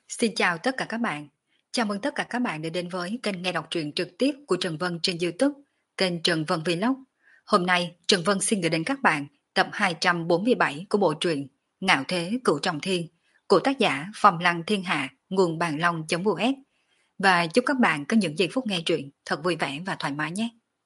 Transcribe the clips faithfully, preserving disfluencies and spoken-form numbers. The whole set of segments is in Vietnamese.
Xin chào tất cả các bạn. Chào mừng tất cả các bạn đã đến với kênh nghe đọc truyện trực tiếp của Trần Vân trên YouTube, kênh Trần Vân Vlog. Hôm nay, Trần Vân xin gửi đến các bạn tập hai trăm bốn mươi bảy của bộ truyện Ngạo Thế Cửu Trọng Thiên của tác giả Phong Lăng Thiên Hạ, nguồn bàn long.us. Và chúc các bạn có những giây phút nghe truyện thật vui vẻ và thoải mái nhé.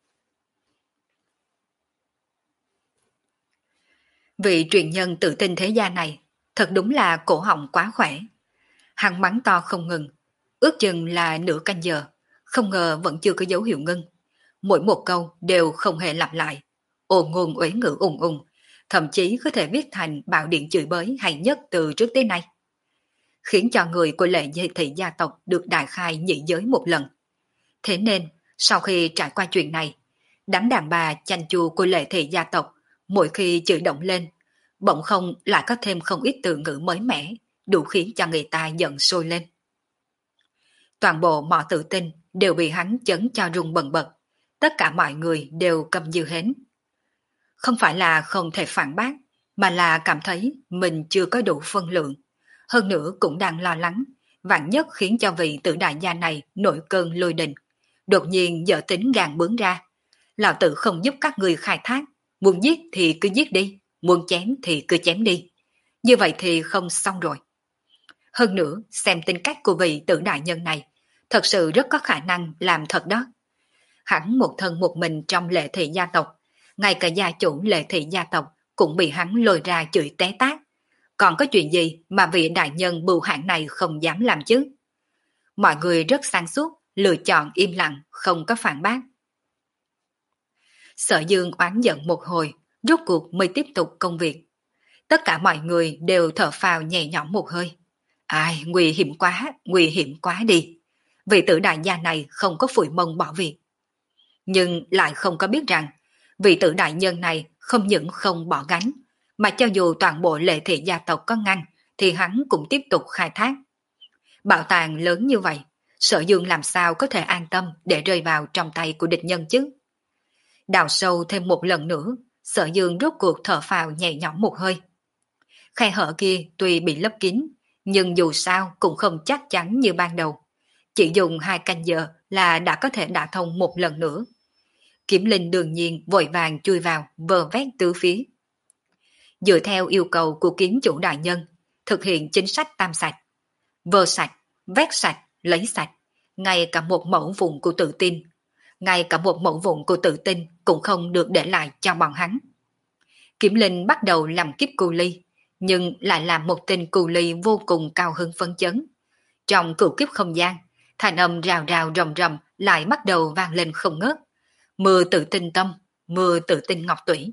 Vị truyện nhân tự tin thế gia này thật đúng là cổ họng quá khỏe. Hắn mắng to không ngừng, ước chừng là nửa canh giờ, không ngờ vẫn chưa có dấu hiệu ngưng. Mỗi một câu đều không hề lặp lại, ồ ngôn uế ngữ ùng ùng, thậm chí có thể viết thành bạo điện chửi bới hay nhất từ trước tới nay. Khiến cho người của Lệ Thị gia tộc được đại khai nhị giới một lần. Thế nên, sau khi trải qua chuyện này, đám đàn bà chanh chu của Lệ Thị gia tộc, mỗi khi chửi động lên, bỗng không lại có thêm không ít từ ngữ mới mẻ, đủ khiến cho người ta giận sôi lên. Toàn bộ mọi tự tin đều bị hắn chấn cho rung bần bật, tất cả mọi người đều câm như hến. Không phải là không thể phản bác, mà là cảm thấy mình chưa có đủ phân lượng. Hơn nữa cũng đang lo lắng, vạn nhất khiến cho vị tử đại gia này nổi cơn lôi đình. Đột nhiên dở tính gàn bướng ra. Lão tử không giúp các người khai thác, muốn giết thì cứ giết đi, muốn chém thì cứ chém đi. Như vậy thì không xong rồi. Hơn nữa, xem tính cách của vị tử đại nhân này, thật sự rất có khả năng làm thật đó. Hắn một thân một mình trong Lệ Thị gia tộc, ngay cả gia chủ Lệ Thị gia tộc cũng bị hắn lôi ra chửi té tát. Còn có chuyện gì mà vị đại nhân bưu hãn này không dám làm chứ? Mọi người rất sáng suốt, lựa chọn im lặng, không có phản bác. Sở Dương oán giận một hồi, rốt cuộc mới tiếp tục công việc. Tất cả mọi người đều thở phào nhẹ nhõm một hơi. Ai, nguy hiểm quá, nguy hiểm quá đi. Vị tử đại gia này không có phủi mông bỏ việc. Nhưng lại không có biết rằng, vị tử đại nhân này không những không bỏ gánh, mà cho dù toàn bộ Lệ Thị gia tộc có ngăn, thì hắn cũng tiếp tục khai thác. Bảo tàng lớn như vậy, Sở Dương làm sao có thể an tâm để rơi vào trong tay của địch nhân chứ? Đào sâu thêm một lần nữa, Sở Dương rốt cuộc thở phào nhẹ nhõm một hơi. Khe hở kia tuy bị lấp kín, nhưng dù sao cũng không chắc chắn như ban đầu. Chỉ dùng hai canh giờ là đã có thể đả thông một lần nữa. Kiểm Linh đương nhiên vội vàng chui vào, vờ vét tứ phía. Dựa theo yêu cầu của kiến chủ đại nhân, thực hiện chính sách tam sạch. Vơ sạch, vét sạch, lấy sạch, ngay cả một mẫu vùng của tự tin. Ngay cả một mẫu vùng của tự tin cũng không được để lại cho bọn hắn. Kiểm Linh bắt đầu làm kiếp cu ly, nhưng lại là một tên cù ly vô cùng cao hứng phấn chấn. Trong cửu kiếp không gian, thanh âm rào rào rầm rầm lại bắt đầu vang lên không ngớt. Mưa tự tin tâm, mưa tự tin ngọc tủy.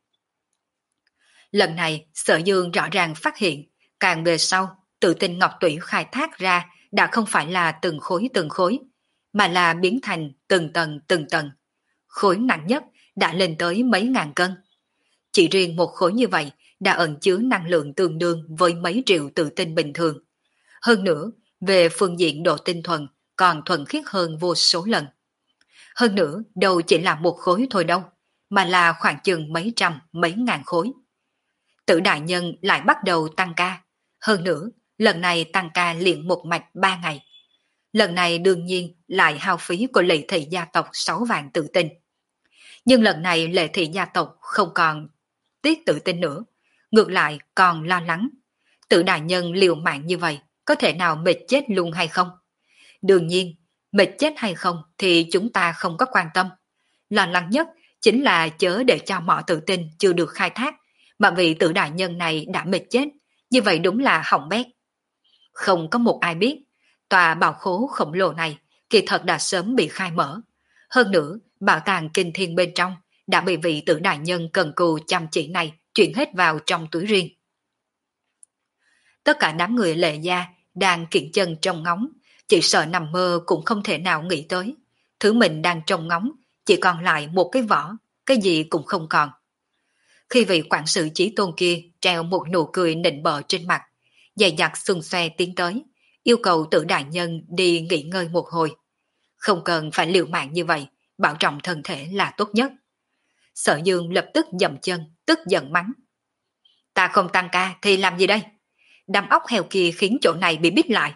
Lần này, Sở Dương rõ ràng phát hiện, càng về sau, tự tin ngọc tủy khai thác ra đã không phải là từng khối từng khối, mà là biến thành từng tầng từng tầng. Khối nặng nhất đã lên tới mấy ngàn cân. Chỉ riêng một khối như vậy đã ẩn chứa năng lượng tương đương với mấy triệu tự tin bình thường. Hơn nữa, về phương diện độ tinh thuần còn thuần khiết hơn vô số lần. Hơn nữa, đâu chỉ là một khối thôi đâu, mà là khoảng chừng mấy trăm, mấy ngàn khối. Tử đại nhân lại bắt đầu tăng ca. Hơn nữa, lần này tăng ca liền một mạch ba ngày. Lần này đương nhiên lại hao phí của Lệ Thị gia tộc sáu vạn tự tin. Nhưng lần này Lệ Thị gia tộc không còn tiếc tự tin nữa, ngược lại còn lo lắng. Tử đại nhân liều mạng như vậy, có thể nào mệt chết luôn hay không? Đương nhiên, mệt chết hay không thì chúng ta không có quan tâm. Lo lắng nhất chính là chớ để cho mỏ tự tin chưa được khai thác, mà vì tử đại nhân này đã mệt chết, như vậy đúng là hỏng bét. Không có một ai biết, tòa bảo khố khổng lồ này kỳ thật đã sớm bị khai mở. Hơn nữa, bảo tàng kinh thiên bên trong đã bị vị tử đại nhân cần cù chăm chỉ này chuyển hết vào trong túi riêng. Tất cả đám người Lệ gia đang kiện chân trong ngóng, chỉ sợ nằm mơ cũng không thể nào nghĩ tới. Thứ mình đang trông ngóng chỉ còn lại một cái vỏ, cái gì cũng không còn. Khi vị quản sự chí tôn kia treo một nụ cười nịnh bợ trên mặt, dày dặt xung xoe tiến tới, yêu cầu tử đại nhân đi nghỉ ngơi một hồi. Không cần phải liều mạng như vậy, bảo trọng thân thể là tốt nhất. Sở Dương lập tức dậm chân, tức giận mắng. Ta không tăng ca thì làm gì đây? Đám óc heo kia khiến chỗ này bị bít lại.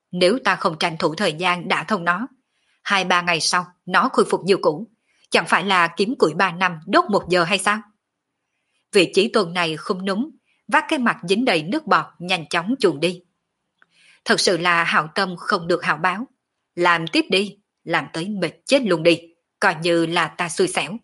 Nếu ta không tranh thủ thời gian đã thông nó, hai ba ngày sau nó khôi phục như cũ, chẳng phải là kiếm củi ba năm đốt một giờ hay sao? Vị Chí Tôn này không núm, vác cái mặt dính đầy nước bọt nhanh chóng chuồn đi. Thật sự là hảo tâm không được hảo báo. Làm tiếp đi, làm tới mệt chết luôn đi, coi như là ta xui xẻo.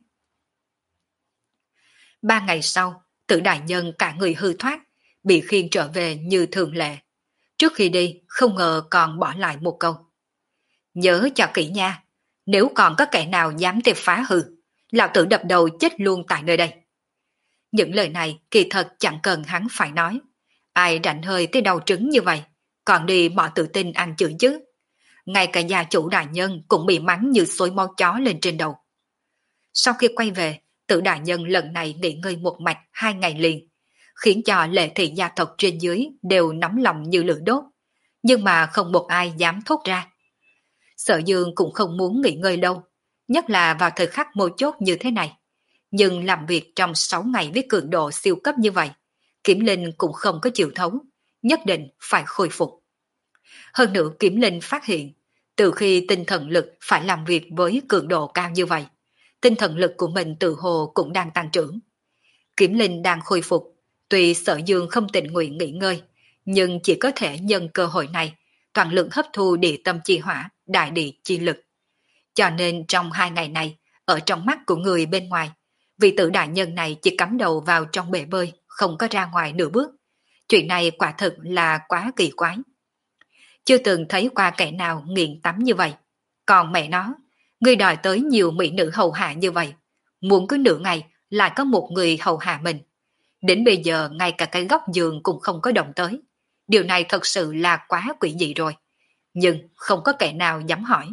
Ba ngày sau, Tử đại nhân cả người hư thoát, bị khiêng trở về như thường lệ. Trước khi đi, không ngờ còn bỏ lại một câu. Nhớ cho kỹ nha, nếu còn có kẻ nào dám tìm phá hư, lão tử đập đầu chết luôn tại nơi đây. Những lời này kỳ thật chẳng cần hắn phải nói. Ai rảnh hơi tới đầu trứng như vậy, còn đi bỏ tự tin ăn chửi chứ. Ngay cả gia chủ đại nhân cũng bị mắng như xối máu chó lên trên đầu. Sau khi quay về, Tử đại nhân lần này nghỉ ngơi một mạch hai ngày liền, khiến cho lệ thị gia tộc trên dưới đều nóng lòng như lửa đốt, nhưng mà không một ai dám thốt ra. Sở Dương cũng không muốn nghỉ ngơi lâu, nhất là vào thời khắc mấu chốt như thế này. Nhưng làm việc trong sáu ngày với cường độ siêu cấp như vậy, Kiểm Linh cũng không có chịu thấu, nhất định phải khôi phục. Hơn nữa Kiểm Linh phát hiện, từ khi tinh thần lực phải làm việc với cường độ cao như vậy, tinh thần lực của mình tự hồ cũng đang tăng trưởng. Kiểm Linh đang khôi phục, tuy Sở Dương không tình nguyện nghỉ ngơi, nhưng chỉ có thể nhân cơ hội này, toàn lực hấp thu địa tâm chi hỏa, đại địa chi lực. Cho nên trong hai ngày này, ở trong mắt của người bên ngoài, vị Tử đại nhân này chỉ cắm đầu vào trong bể bơi, không có ra ngoài nửa bước. Chuyện này quả thực là quá kỳ quái. Chưa từng thấy qua kẻ nào nghiện tắm như vậy. Còn mẹ nó, người đòi tới nhiều mỹ nữ hầu hạ như vậy. Muốn cứ nửa ngày lại có một người hầu hạ mình. Đến bây giờ ngay cả cái góc giường cũng không có động tới. Điều này thật sự là quá quỷ dị rồi. Nhưng không có kẻ nào dám hỏi.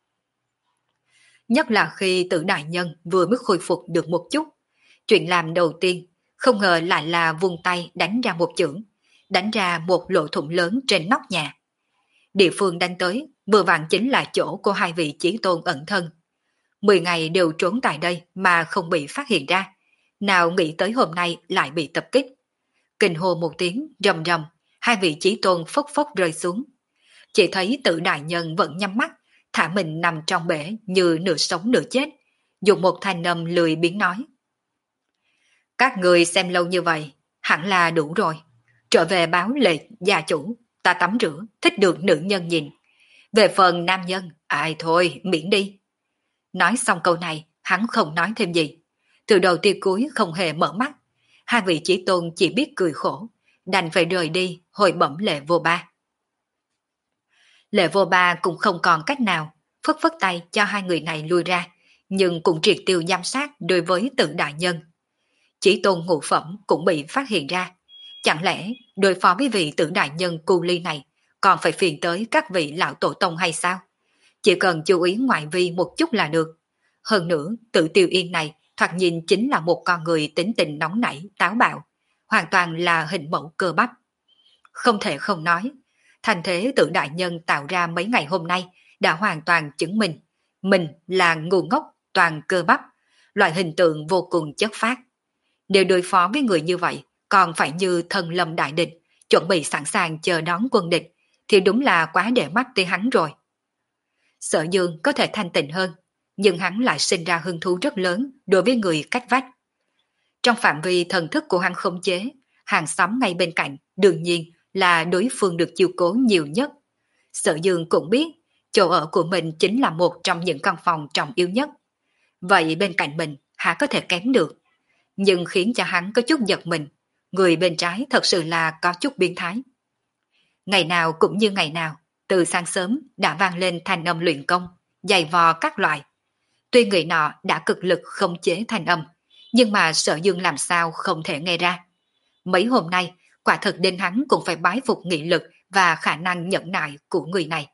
Nhất là khi Tử đại nhân vừa mới khôi phục được một chút. Chuyện làm đầu tiên, không ngờ lại là vung tay đánh ra một chưởng, đánh ra một lỗ thủng lớn trên nóc nhà. Địa phương đánh tới, vừa vặn chính là chỗ của hai vị chí tôn ẩn thân. Mười ngày đều trốn tại đây mà không bị phát hiện ra. Nào nghĩ tới hôm nay lại bị tập kích. Kinh hô một tiếng, rầm rầm, hai vị chí tôn phốc phốc rơi xuống. Chỉ thấy Tử đại nhân vẫn nhắm mắt, thả mình nằm trong bể như nửa sống nửa chết, dùng một thanh âm lười biếng nói. Các người xem lâu như vậy, hẳn là đủ rồi. Trở về báo lệ gia chủ, ta tắm rửa, thích được nữ nhân nhìn. Về phần nam nhân, ai thôi, miễn đi. Nói xong câu này, hắn không nói thêm gì. Từ đầu tia cuối không hề mở mắt. Hai vị chí tôn chỉ biết cười khổ, đành phải rời đi, hồi bẩm Lệ Vô Ba. Lệ Vô Ba cũng không còn cách nào, phất phất tay cho hai người này lui ra, nhưng cũng triệt tiêu giám sát đối với Tử đại nhân. Chí tôn ngũ phẩm cũng bị phát hiện ra. Chẳng lẽ đối phó với vị Tử đại nhân cu ly này còn phải phiền tới các vị lão tổ tông hay sao? Chỉ cần chú ý ngoại vi một chút là được. Hơn nữa, Tử Tiêu Yên này thoạt nhìn chính là một con người tính tình nóng nảy, táo bạo, hoàn toàn là hình mẫu cơ bắp. Không thể không nói, thành thế Tử đại nhân tạo ra mấy ngày hôm nay đã hoàn toàn chứng minh mình là ngu ngốc toàn cơ bắp, loại hình tượng vô cùng chất phác. Nếu đối phó với người như vậy, còn phải như thần lâm đại địch, chuẩn bị sẵn sàng chờ đón quân địch, thì đúng là quá để mắt tới hắn rồi. Sở Dương có thể thanh tịnh hơn, nhưng hắn lại sinh ra hứng thú rất lớn đối với người cách vách. Trong phạm vi thần thức của hắn khống chế, hàng xóm ngay bên cạnh đương nhiên là đối phương được chiều cố nhiều nhất. Sở Dương cũng biết, chỗ ở của mình chính là một trong những căn phòng trọng yếu nhất. Vậy bên cạnh mình, hả có thể kém được. Nhưng khiến cho hắn có chút giật mình, người bên trái thật sự là có chút biến thái. Ngày nào cũng như ngày nào, từ sáng sớm đã vang lên thanh âm luyện công, giày vò các loại. Tuy người nọ đã cực lực khống chế thanh âm, nhưng mà Sở Dương làm sao không thể nghe ra. Mấy hôm nay, quả thực đến hắn cũng phải bái phục nghị lực và khả năng nhẫn nại của người này.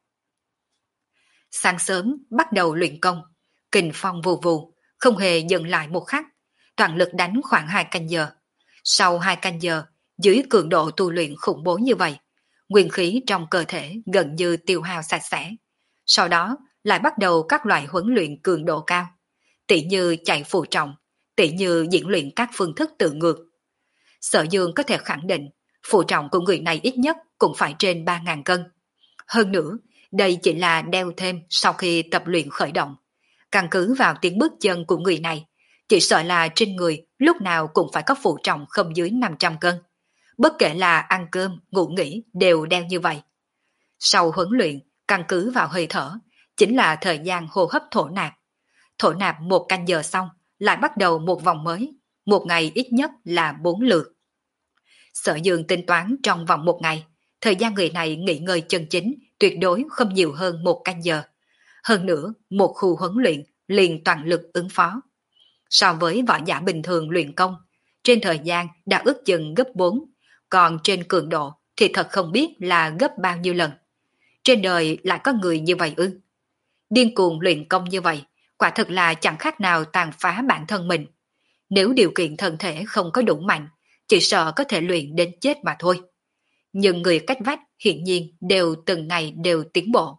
Sáng sớm bắt đầu luyện công, kình phong vù vù, không hề dừng lại một khắc, toàn lực đánh khoảng hai canh giờ. Sau hai canh giờ, dưới cường độ tu luyện khủng bố như vậy, nguyên khí trong cơ thể gần như tiêu hao sạch sẽ. Sau đó lại bắt đầu các loại huấn luyện cường độ cao, tỉ như chạy phụ trọng, tỉ như diễn luyện các phương thức tự ngược. Sở Dương có thể khẳng định, phụ trọng của người này ít nhất cũng phải trên ba nghìn cân. Hơn nữa, đây chỉ là đeo thêm sau khi tập luyện khởi động. Căn cứ vào tiếng bước chân của người này, chỉ sợ là trên người lúc nào cũng phải có phụ trọng không dưới năm trăm cân. Bất kể là ăn cơm, ngủ nghỉ đều đeo như vậy. Sau huấn luyện, căn cứ vào hơi thở, chính là thời gian hô hấp thổ nạp. Thổ nạp một canh giờ xong, lại bắt đầu một vòng mới, một ngày ít nhất là bốn lượt. Sở Dương tính toán trong vòng một ngày, thời gian người này nghỉ ngơi chân chính tuyệt đối không nhiều hơn một canh giờ. Hơn nữa, một khu huấn luyện liền toàn lực ứng phó. So với võ giả bình thường luyện công, trên thời gian đã ước chừng gấp bốn, còn trên cường độ thì thật không biết là gấp bao nhiêu lần. Trên đời lại có người như vậy ư? Điên cuồng luyện công như vậy, quả thực là chẳng khác nào tàn phá bản thân mình. Nếu điều kiện thân thể không có đủ mạnh, chỉ sợ có thể luyện đến chết mà thôi. Nhưng người cách vách hiển nhiên đều từng ngày đều tiến bộ.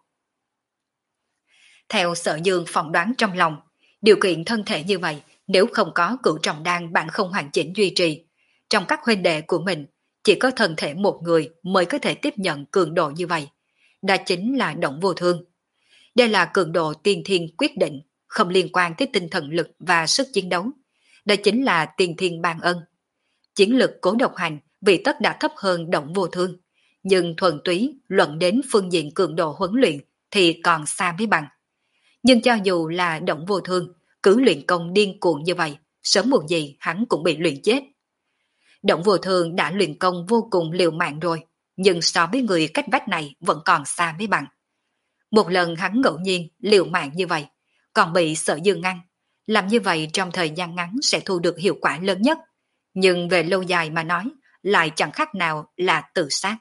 Theo Sở Dương phỏng đoán trong lòng, điều kiện thân thể như vậy nếu không có cửu trọng đan bạn không hoàn chỉnh duy trì, trong các huynh đệ của mình chỉ có thân thể một người mới có thể tiếp nhận cường độ như vậy. Đó chính là Đổng Vô Thương. Đây là cường độ tiên thiên quyết định, không liên quan tới tinh thần lực và sức chiến đấu. Đó chính là tiên thiên ban ân. Chiến lực Cố Độc Hành vì tất đã thấp hơn Đổng Vô Thương, nhưng thuần túy luận đến phương diện cường độ huấn luyện thì còn xa mới bằng. Nhưng cho dù là Đổng Vô Thương, cứ luyện công điên cuồng như vậy, sớm muộn gì hắn cũng bị luyện chết. Đổng Vô Thương đã luyện công vô cùng liều mạng rồi, nhưng so với người cách vách này vẫn còn xa mới bằng. Một lần hắn ngẫu nhiên liều mạng như vậy, còn bị Sở Dương ngăn. Làm như vậy trong thời gian ngắn sẽ thu được hiệu quả lớn nhất, nhưng về lâu dài mà nói, lại chẳng khác nào là tự sát.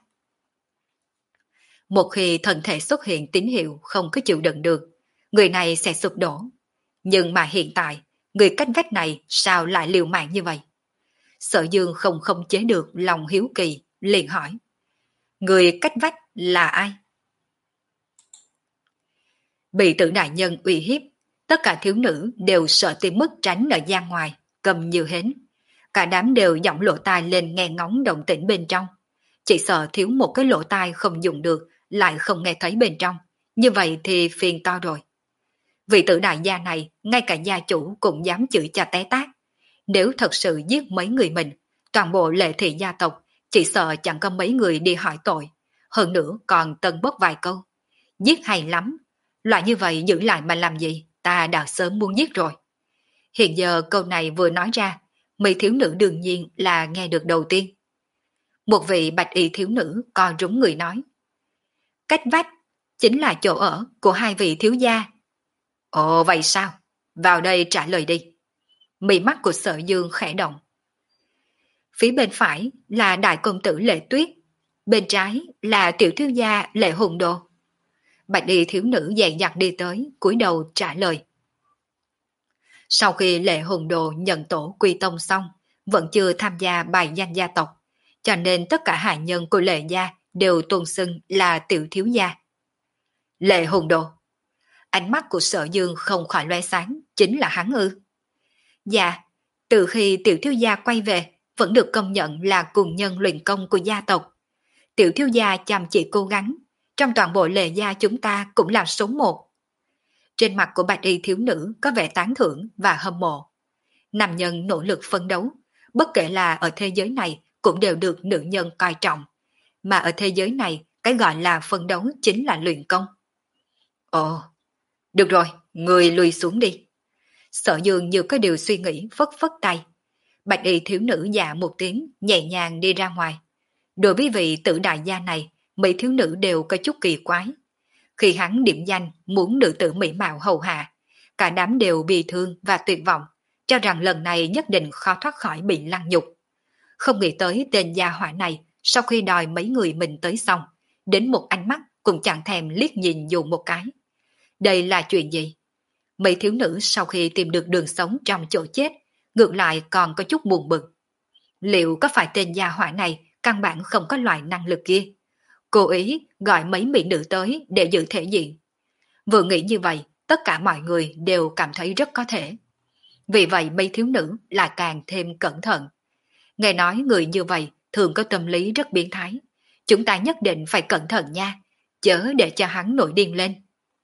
Một khi thân thể xuất hiện tín hiệu không có chịu đựng được, người này sẽ sụp đổ. Nhưng mà hiện tại, người cách vách này sao lại liều mạng như vậy? Sở Dương không khống chế được lòng hiếu kỳ, liền hỏi. Người cách vách là ai? Bị Tử đại nhân uy hiếp, tất cả thiếu nữ đều sợ tới mức tránh ở gian ngoài, cầm như hến. Cả đám đều giọng lỗ tai lên nghe ngóng động tĩnh bên trong. Chỉ sợ thiếu một cái lỗ tai không dùng được, lại không nghe thấy bên trong. Như vậy thì phiền to rồi. Vị Tử đại gia này, ngay cả gia chủ cũng dám chửi cha té tát. Nếu thật sự giết mấy người mình, toàn bộ Lệ Thị gia tộc, chỉ sợ chẳng có mấy người đi hỏi tội. Hơn nữa còn tân bốc vài câu. Giết hay lắm. Loại như vậy giữ lại mà làm gì, ta đã sớm muốn giết rồi. Hiện giờ câu này vừa nói ra, mấy thiếu nữ đương nhiên là nghe được đầu tiên. Một vị bạch y thiếu nữ co rúm người nói. Cách vách, chính là chỗ ở của hai vị thiếu gia. Ồ vậy sao? Vào đây trả lời đi. Mí mắt của Sở Dương khẽ động. Phía bên phải là đại công tử Lệ Tuyết, bên trái là tiểu thiếu gia Lệ Hùng Đồ. Bạch y thiếu nữ dè dặt đi tới, cúi đầu trả lời. Sau khi Lệ Hùng Đồ nhận tổ quy tông xong, vẫn chưa tham gia bài danh gia tộc, cho nên tất cả hạ nhân của Lệ gia đều tôn xưng là tiểu thiếu gia. Lệ Hùng Đồ. Ánh mắt của Sở Dương không khỏi lóe sáng, chính là hắn ư? Dạ, từ khi tiểu thiếu gia quay về, vẫn được công nhận là cùng nhân luyện công của gia tộc. Tiểu thiếu gia chăm chỉ cố gắng, trong toàn bộ Lệ gia chúng ta cũng là số một. Trên mặt của bạch y thiếu nữ có vẻ tán thưởng và hâm mộ. Nam nhân nỗ lực phấn đấu, bất kể là ở thế giới này cũng đều được nữ nhân coi trọng. Mà ở thế giới này, cái gọi là phấn đấu chính là luyện công. Ồ, được rồi, người lùi xuống đi. Sở Dương như có điều suy nghĩ phất phất tay. Bạch y thiếu nữ dạ một tiếng, nhẹ nhàng đi ra ngoài. Đối với vị Tử đại gia này, mấy thiếu nữ đều có chút kỳ quái. Khi hắn điểm danh muốn nữ tử mỹ mạo hầu hạ, cả đám đều bị thương và tuyệt vọng, cho rằng lần này nhất định khó thoát khỏi bị lăng nhục. Không nghĩ tới tên gia hỏa này, sau khi đòi mấy người mình tới xong, đến một ánh mắt cũng chẳng thèm liếc nhìn dù một cái. Đây là chuyện gì? Mấy thiếu nữ sau khi tìm được đường sống trong chỗ chết, ngược lại còn có chút buồn bực. Liệu có phải tên gia hỏa này căn bản không có loại năng lực kia? Cố ý gọi mấy mỹ nữ tới để giữ thể diện. Vừa nghĩ như vậy, tất cả mọi người đều cảm thấy rất có thể. Vì vậy mấy thiếu nữ lại càng thêm cẩn thận. Nghe nói người như vậy thường có tâm lý rất biến thái. Chúng ta nhất định phải cẩn thận nha. chớ để cho hắn nổi điên lên.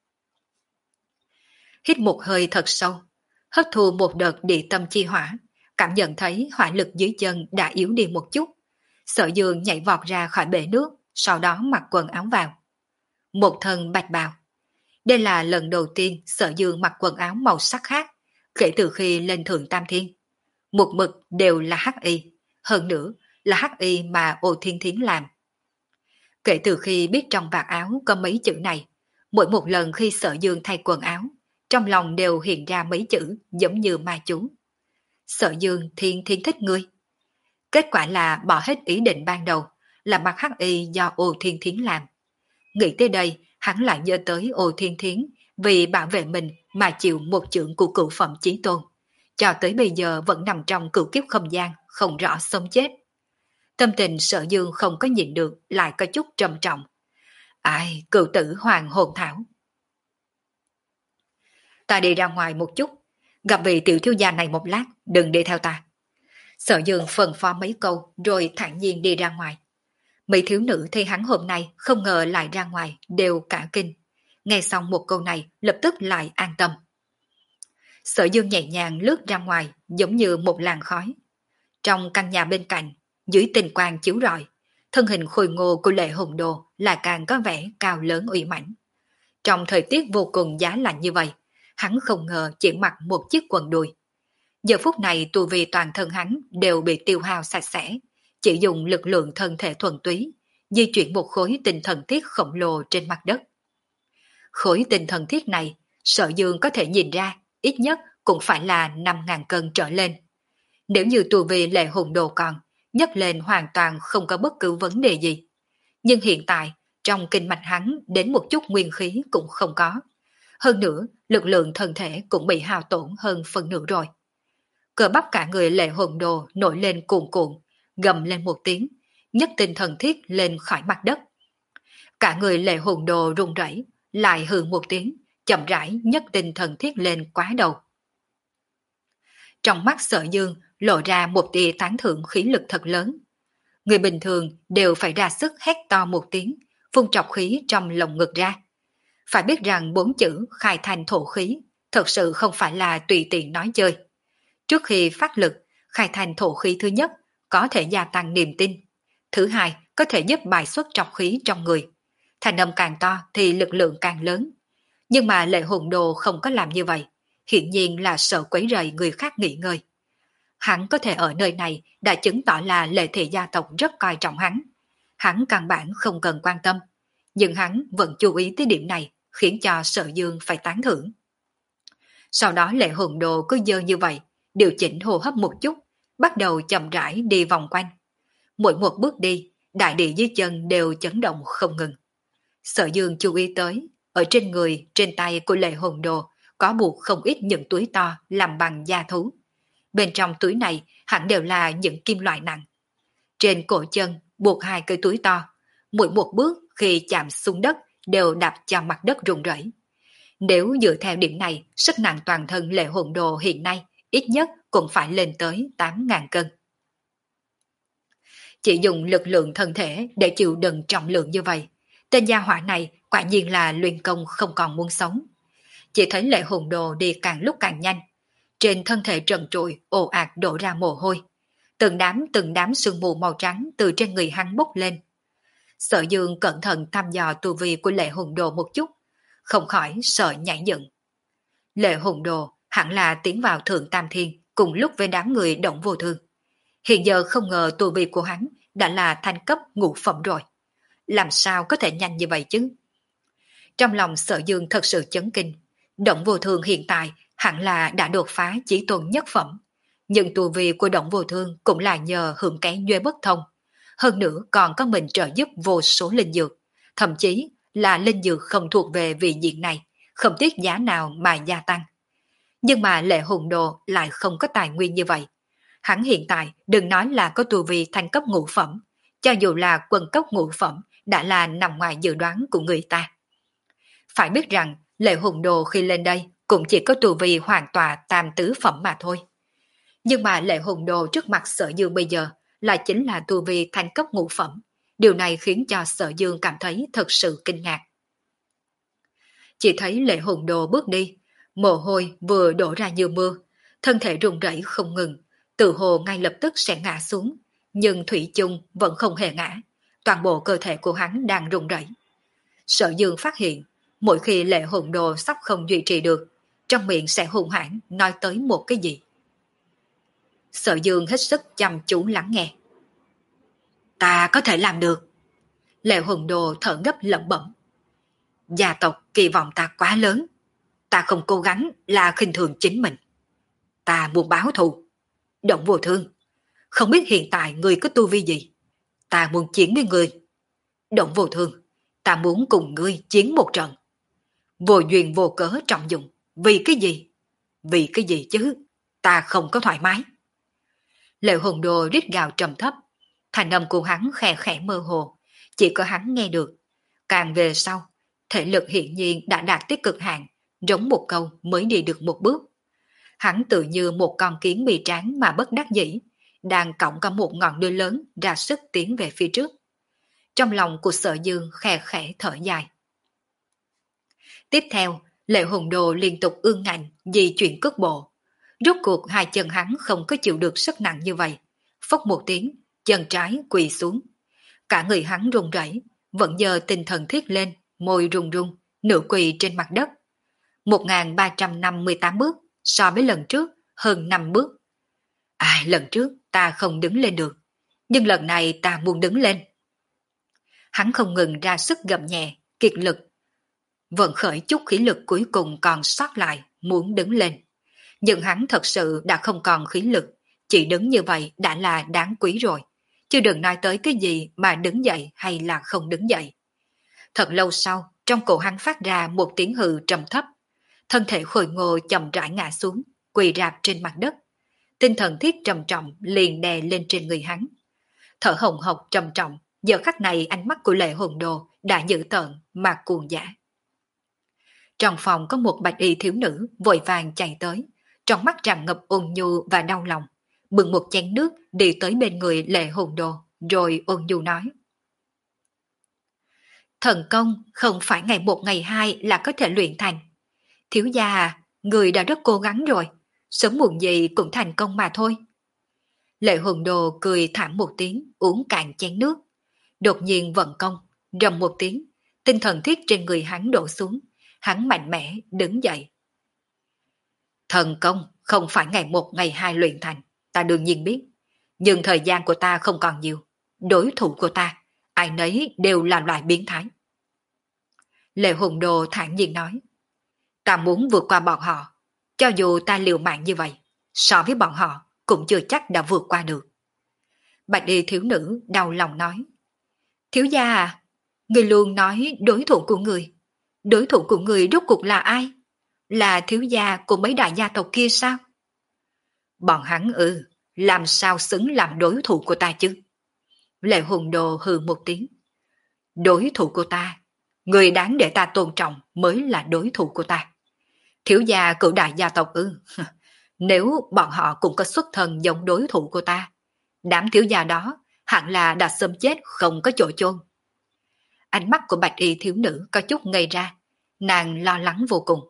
Hít một hơi thật sâu, hấp thu một đợt địa tâm chi hỏa, cảm nhận thấy hỏa lực dưới chân đã yếu đi một chút. Sở Dương nhảy vọt ra khỏi bể nước, sau đó mặc quần áo vào. Một thân bạch bào. Đây là lần đầu tiên Sở Dương mặc quần áo màu sắc khác, kể từ khi lên Thượng Tam Thiên. Một mực đều là hắc y, hơn nữa là hắc y mà Ô Thiên Thiến làm. Kể từ khi biết trong vạt áo có mấy chữ này, mỗi một lần khi Sở Dương thay quần áo, trong lòng đều hiện ra mấy chữ giống như ma chú. Sở Dương Thiên Thiên thích ngươi. Kết quả là bỏ hết ý định ban đầu, là mặc hắc y do Ô Thiên Thiến làm. Nghĩ tới đây, hắn lại nhớ tới Ô Thiên Thiến vì bảo vệ mình mà chịu một chưởng của cửu phẩm chí tôn. Cho tới bây giờ vẫn nằm trong cửu kiếp không gian, không rõ sống chết. Tâm tình Sở Dương không có nhịn được, lại có chút trầm trọng. Ai, cựu tử hoàng hồn thảo. Ta đi ra ngoài một chút, gặp vị tiểu thiếu gia này một lát, đừng đi theo ta. Sở Dương phân phó mấy câu rồi thản nhiên đi ra ngoài. Mấy thiếu nữ thấy hắn hôm nay không ngờ lại ra ngoài đều cả kinh. Nghe xong một câu này lập tức lại an tâm. Sở Dương nhẹ nhàng lướt ra ngoài giống như một làn khói. Trong căn nhà bên cạnh, dưới tinh quang chiếu rọi, thân hình khôi ngô của Lệ Hùng Đồ là càng có vẻ cao lớn uy mãnh. Trong thời tiết vô cùng giá lạnh như vậy, hắn không ngờ chỉ mặc một chiếc quần đùi. Giờ phút này tu vi toàn thân hắn đều bị tiêu hao sạch sẽ, chỉ dùng lực lượng thân thể thuần túy, di chuyển một khối tinh thần thiết khổng lồ trên mặt đất. Khối tinh thần thiết này, Sở Dương có thể nhìn ra, ít nhất cũng phải là năm ngàn cân trở lên. Nếu như tu vi Lệ Hùng Đồ còn, nhấc lên hoàn toàn không có bất cứ vấn đề gì. Nhưng hiện tại, trong kinh mạch hắn đến một chút nguyên khí cũng không có. Hơn nữa, lực lượng thân thể cũng bị hao tổn hơn phần nửa rồi. Cơ bắp cả người Lệ Hồn Đồ nổi lên cuồn cuộn, gầm lên một tiếng, nhấc tinh thần thiết lên khỏi mặt đất. Cả người Lệ Hồn Đồ run rẩy, lại hừ một tiếng, chậm rãi nhấc tinh thần thiết lên quá đầu. Trong mắt Sở Dương lộ ra một tia tán thưởng khí lực thật lớn. Người bình thường đều phải ra sức hét to một tiếng, phun trọc khí trong lồng ngực ra. Phải biết rằng bốn chữ khai thành thổ khí thật sự không phải là tùy tiện nói chơi. Trước khi phát lực, khai thành thổ khí thứ nhất có thể gia tăng niềm tin. Thứ hai có thể giúp bài xuất trọc khí trong người. Thành âm càng to thì lực lượng càng lớn. Nhưng mà Lệ Hồn Đồ không có làm như vậy. Hiển nhiên là sợ quấy rầy người khác nghỉ ngơi. Hắn có thể ở nơi này đã chứng tỏ là Lệ Thị gia tộc rất coi trọng hắn. Hắn căn bản không cần quan tâm. Nhưng hắn vẫn chú ý tới điểm này, khiến cho Sở Dương phải tán thưởng. Sau đó Lệ Hồn Đồ cứ dơ như vậy, điều chỉnh hô hấp một chút, bắt đầu chậm rãi đi vòng quanh. Mỗi một bước đi, đại địa dưới chân đều chấn động không ngừng. Sở Dương chú ý tới, ở trên người, trên tay của Lệ Hồn Đồ có buộc không ít những túi to làm bằng da thú. Bên trong túi này hẳn đều là những kim loại nặng. Trên cổ chân buộc hai cây túi to, mỗi một bước khi chạm xuống đất đều đạp cho mặt đất rung rẩy. Nếu dựa theo điểm này, sức nặng toàn thân Lệ Hồn Đồ hiện nay ít nhất cũng phải lên tới tám ngàn cân. Chỉ dùng lực lượng thân thể để chịu đựng trọng lượng như vậy, tên gia hỏa này quả nhiên là luyện công không còn muốn sống. Chỉ thấy Lệ Hồn Đồ đi càng lúc càng nhanh, trên thân thể trần trụi ồ ạt đổ ra mồ hôi, từng đám từng đám sương mù màu trắng từ trên người hắn bốc lên. Sở Dương cẩn thận thăm dò tu vi của Lệ Hồn Đồ một chút, không khỏi sợ nhảy dựng. Lệ Hồn Đồ hẳn là tiến vào Thượng Tam Thiên cùng lúc với đám người Động Vô Thương. Hiện giờ không ngờ tu vi của hắn đã là thanh cấp ngũ phẩm rồi. Làm sao có thể nhanh như vậy chứ? Trong lòng Sở Dương thật sự chấn kinh. Động Vô Thương hiện tại hẳn là đã đột phá chí tôn nhất phẩm. Nhưng tu vi của Động Vô Thương cũng là nhờ hưởng cái nhuê bất thông. Hơn nữa còn có mình trợ giúp vô số linh dược. Thậm chí là linh dược không thuộc về vị diện này, không tiếc giá nào mà gia tăng. Nhưng mà Lệ Hồn Đồ lại không có tài nguyên như vậy. Hắn hiện tại đừng nói là có tu vi thành cấp ngũ phẩm, cho dù là quân cấp ngũ phẩm đã là nằm ngoài dự đoán của người ta. Phải biết rằng Lệ Hồn Đồ khi lên đây cũng chỉ có tu vi hoàn tòa tam tứ phẩm mà thôi. Nhưng mà Lệ Hồn Đồ trước mặt Sở Dương bây giờ là chính là tu vi thành cấp ngũ phẩm. Điều này khiến cho Sở Dương cảm thấy thật sự kinh ngạc. Chỉ thấy Lệ Hồn Đồ bước đi, mồ hôi vừa đổ ra như mưa, thân thể run rẩy không ngừng, tự hồ ngay lập tức sẽ ngã xuống, nhưng thủy chung vẫn không hề ngã, toàn bộ cơ thể của hắn đang run rẩy. Sở Dương phát hiện, mỗi khi Lệ Hồn Đồ sắp không duy trì được, trong miệng sẽ hung hãn nói tới một cái gì. Sở Dương hết sức chăm chú lắng nghe. Ta có thể làm được. Lệ Hồn Đồ thở gấp lẩm bẩm. Gia tộc kỳ vọng ta quá lớn, ta không cố gắng là khinh thường chính mình. Ta muốn báo thù. Động Vô Thương, không biết hiện tại người có tu vi gì. Ta muốn chiến với người. Động Vô Thương, ta muốn cùng ngươi chiến một trận. Vô duyên vô cớ trọng dụng. Vì cái gì? Vì cái gì chứ? Ta không có thoải mái. Lệ Hồn Đồ rít gào trầm thấp. Thành âm của hắn khẽ khẽ mơ hồ, chỉ có hắn nghe được. Càng về sau, thể lực hiển nhiên đã đạt tới cực hạn, giống một câu mới đi được một bước. Hắn tự như một con kiến bị tráng mà bất đắc dĩ, đang cõng cả một ngọn đuôi lớn ra sức tiến về phía trước. Trong lòng của Sở Dương khẽ khẽ thở dài. Tiếp theo, Lệ Hồn Đồ liên tục ương ngạnh di chuyển cước bộ. Rốt cuộc hai chân hắn không có chịu được sức nặng như vậy. Phốc một tiếng, chân trái quỳ xuống. Cả người hắn run rẩy, vẫn giờ tinh thần thiết lên, môi run run, nửa quỳ trên mặt đất. một nghìn ba trăm năm mươi tám bước, so với lần trước, hơn năm bước. À, lần trước ta không đứng lên được, nhưng lần này ta muốn đứng lên. Hắn không ngừng ra sức gầm nhẹ, kiệt lực. Vận khởi chút khí lực cuối cùng còn sót lại, muốn đứng lên. Nhưng hắn thật sự đã không còn khí lực, chỉ đứng như vậy đã là đáng quý rồi. Chứ đừng nói tới cái gì mà đứng dậy hay là không đứng dậy. Thật lâu sau, trong cổ hắn phát ra một tiếng hừ trầm thấp. Thân thể khôi ngô chậm rãi ngã xuống, quỳ rạp trên mặt đất. Tinh thần thiết trầm trọng liền đè lên trên người hắn. Thở hồng hộc trầm trọng, giờ khắc này ánh mắt của Lệ Hồn Đồ đã dữ tợn mà cuồng dã. Trong phòng có một bạch y thiếu nữ vội vàng chạy tới, trong mắt tràn ngập ôn nhu và đau lòng, bưng một chén nước đi tới bên người Lệ Hồn Đồ, rồi ôn nhu nói. Thần công không phải ngày một ngày hai là có thể luyện thành. Thiếu gia à, người đã rất cố gắng rồi, sớm muộn gì cũng thành công mà thôi. Lệ Hồn Đồ cười thảm một tiếng, uống cạn chén nước. Đột nhiên vận công, rầm một tiếng, tinh thần thiết trên người hắn đổ xuống, hắn mạnh mẽ đứng dậy. Thần công không phải ngày một ngày hai luyện thành, ta đương nhiên biết, nhưng thời gian của ta không còn nhiều, đối thủ của ta, ai nấy đều là loại biến thái. Lệ Hồn Đồ thản nhiên nói, ta muốn vượt qua bọn họ, cho dù ta liều mạng như vậy, so với bọn họ cũng chưa chắc đã vượt qua được. Bạch y thiếu nữ đau lòng nói, thiếu gia à, người luôn nói đối thủ của người, đối thủ của người rốt cuộc là ai? Là thiếu gia của mấy đại gia tộc kia sao? Bọn hắn ư, làm sao xứng làm đối thủ của ta chứ? Lệ Hồn Đồ hừ một tiếng. Đối thủ của ta, người đáng để ta tôn trọng mới là đối thủ của ta. Thiếu gia cửu đại gia tộc ư? Nếu bọn họ cũng có xuất thân giống đối thủ của ta, đám thiếu gia đó hẳn là đã sớm chết không có chỗ chôn. Ánh mắt của bạch y thiếu nữ có chút ngây ra, nàng lo lắng vô cùng.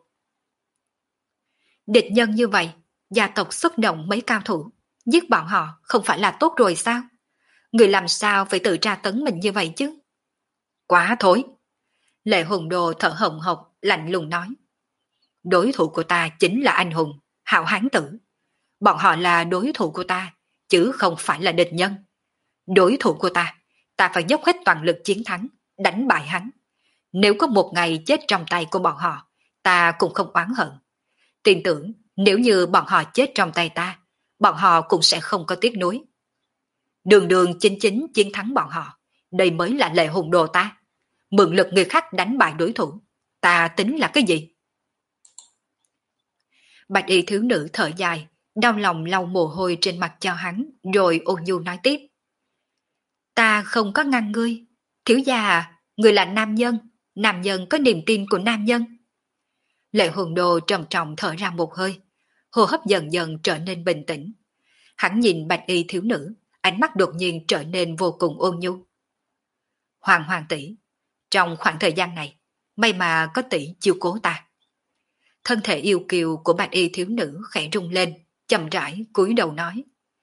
Địch nhân như vậy, gia tộc xuất động mấy cao thủ, giết bọn họ không phải là tốt rồi sao? Người làm sao phải tự tra tấn mình như vậy chứ? Quá thối! Lệ Hồn Đồ thở hồng hộc, lạnh lùng nói. Đối thủ của ta chính là anh hùng, hảo hán tử. Bọn họ là đối thủ của ta, chứ không phải là địch nhân. Đối thủ của ta, ta phải dốc hết toàn lực chiến thắng, đánh bại hắn. Nếu có một ngày chết trong tay của bọn họ, ta cũng không oán hận. Tin tưởng nếu như bọn họ chết trong tay ta, bọn họ cũng sẽ không có tiếc nuối. Đường đường chính chính chiến thắng bọn họ, đây mới là Lệ Hồn Đồ ta. Mượn lực người khác đánh bại đối thủ, ta tính là cái gì? Bạch y thiếu nữ thở dài, đau lòng lau mồ hôi trên mặt cho hắn, rồi ôn nhu nói tiếp. Ta không có ngăn ngươi. Thiếu gia à, ngươi là nam nhân, nam nhân có niềm tin của nam nhân. Lệ Hồn Đồ trầm trọng thở ra một hơi, hô hấp dần dần trở nên bình tĩnh. Hắn nhìn bạch y thiếu nữ, ánh mắt đột nhiên trở nên vô cùng ôn nhu. Hoàng hoàng tỷ, trong khoảng thời gian này, may mà có tỷ chiêu cố ta. Thân thể yêu kiều của bạch y thiếu nữ khẽ rung lên, chậm rãi cúi đầu nói.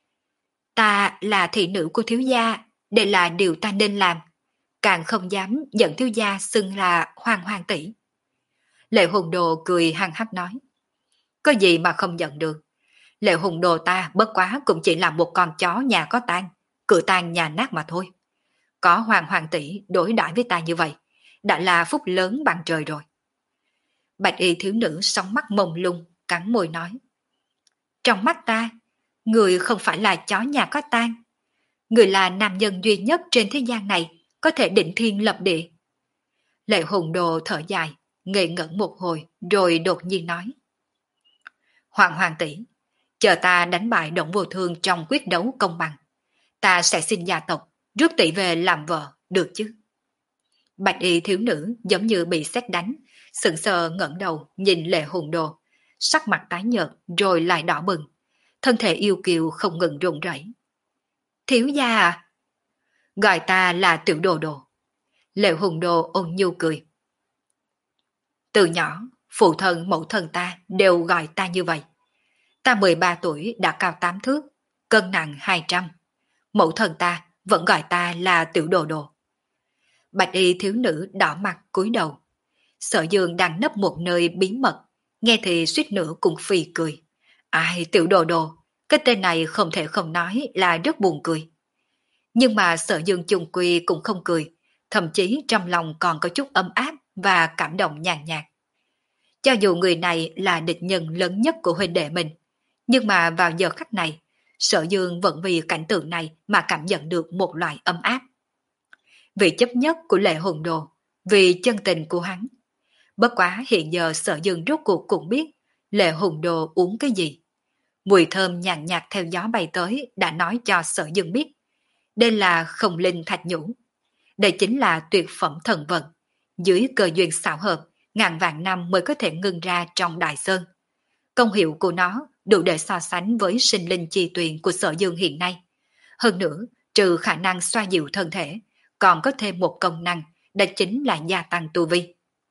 Ta là thị nữ của thiếu gia, đây là điều ta nên làm, càng không dám dẫn thiếu gia xưng là Hoàng Hoàng tỷ. Lệ Hùng Đồ cười hăng hắc nói. Có gì mà không nhận được. Lệ Hùng Đồ ta bất quá cũng chỉ là một con chó nhà có tang, cửa tang nhà nát mà thôi. Có Hoàng Hoàng tỷ đối đãi với ta như vậy, đã là phúc lớn bằng trời rồi. Bạch y thiếu nữ sóng mắt mông lung, cắn môi nói. Trong mắt ta, người không phải là chó nhà có tang. Người là nam nhân duy nhất trên thế gian này có thể định thiên lập địa. Lệ Hùng Đồ thở dài, ngây ngẩn một hồi rồi đột nhiên nói. Hoàng Hoàng tỷ, chờ ta đánh bại Động Vô Thương trong quyết đấu công bằng, ta sẽ xin gia tộc rước tỷ về làm vợ, được chứ? Bạch y thiếu nữ giống như bị sét đánh, sững sờ ngẩng đầu nhìn Lệ Hùng Đồ, sắc mặt tái nhợt rồi lại đỏ bừng, thân thể yêu kiều không ngừng run rẩy. Thiếu gia à? Gọi ta là Tiểu Đồ Đồ. Lệ Hùng Đồ ôn nhu cười. Từ nhỏ, phụ thân mẫu thân ta đều gọi ta như vậy. Ta mười ba tuổi đã cao tám thước, cân nặng hai trăm. Mẫu thân ta vẫn gọi ta là Tiểu Đồ Đồ. Bạch y thiếu nữ đỏ mặt cúi đầu. Sở Dương đang nấp một nơi bí mật, nghe thì suýt nữa cũng phì cười. Ai, Tiểu Đồ Đồ, cái tên này không thể không nói là rất buồn cười. Nhưng mà Sở Dương chung quy cũng không cười, thậm chí trong lòng còn có chút ấm áp và cảm động nhàn nhạt. Cho dù người này là địch nhân lớn nhất của huynh đệ mình, nhưng mà vào giờ khắc này, Sở Dương vẫn vì cảnh tượng này mà cảm nhận được một loại ấm áp. Vì chấp nhất của Lệ Hùng Đồ, vì chân tình của hắn. Bất quá hiện giờ Sở Dương rốt cuộc cũng biết Lệ Hùng Đồ uống cái gì. Mùi thơm nhàn nhạt theo gió bay tới đã nói cho Sở Dương biết. Đây là Không Linh Thạch Nhũ. Đây chính là tuyệt phẩm thần vật. Dưới cơ duyên xảo hợp, ngàn vạn năm mới có thể ngưng ra trong Đại Sơn. Công hiệu của nó đủ để so sánh với sinh linh chi tuyền của Sở Dương hiện nay. Hơn nữa, trừ khả năng xoa dịu thân thể, còn có thêm một công năng, đó chính là gia tăng tu vi.